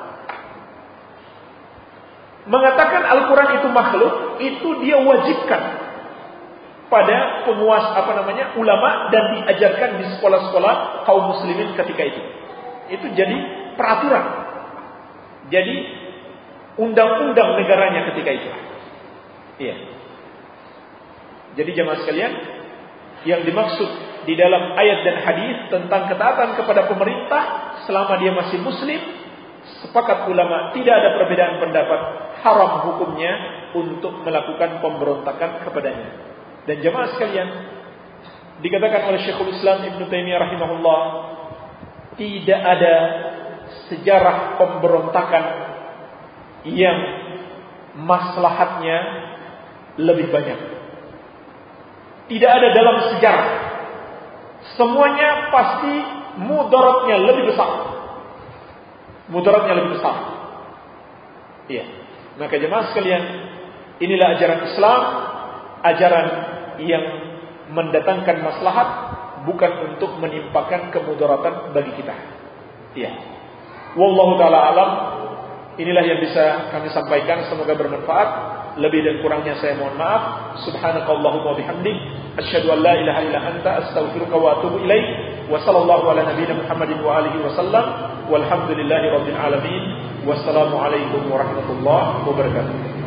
mengatakan Al-Quran itu makhluk, itu dia wajibkan pada penguasa ulama dan diajarkan di sekolah-sekolah kaum muslimin ketika itu. Itu jadi peraturan. Jadi undang-undang negaranya ketika itu. Iya. Jadi jemaah sekalian, yang dimaksud di dalam ayat dan hadis tentang ketaatan kepada pemerintah selama dia masih muslim, sepakat ulama tidak ada perbedaan pendapat, haram hukumnya untuk melakukan pemberontakan kepadanya. Dan jemaah sekalian, dikatakan oleh Syekhul Islam Ibn Taimiyah rahimahullah, tidak ada sejarah pemberontakan yang maslahatnya lebih banyak. Tidak ada dalam sejarah. Semuanya pasti mudaratnya lebih besar. Mudaratnya lebih besar. Iya. Maka jemaah sekalian, inilah ajaran Islam, ajaran yang mendatangkan maslahat, bukan untuk menimpakan kemudaratan bagi kita. Iya. Wallahu taala alam. Inilah yang bisa kami sampaikan, semoga bermanfaat. Lebih dan kurangnya saya mohon maaf. Subhanakallahumma bihamdik, asyhadu an la ilaha illa anta, astaghfiruka wa atubu ilaik. Wa sallallahu ala nabiyyina Muhammadin wa alihi wasallam. Walhamdulillahi rabbil alamin. Wassalamu alaikum warahmatullahi wabarakatuh.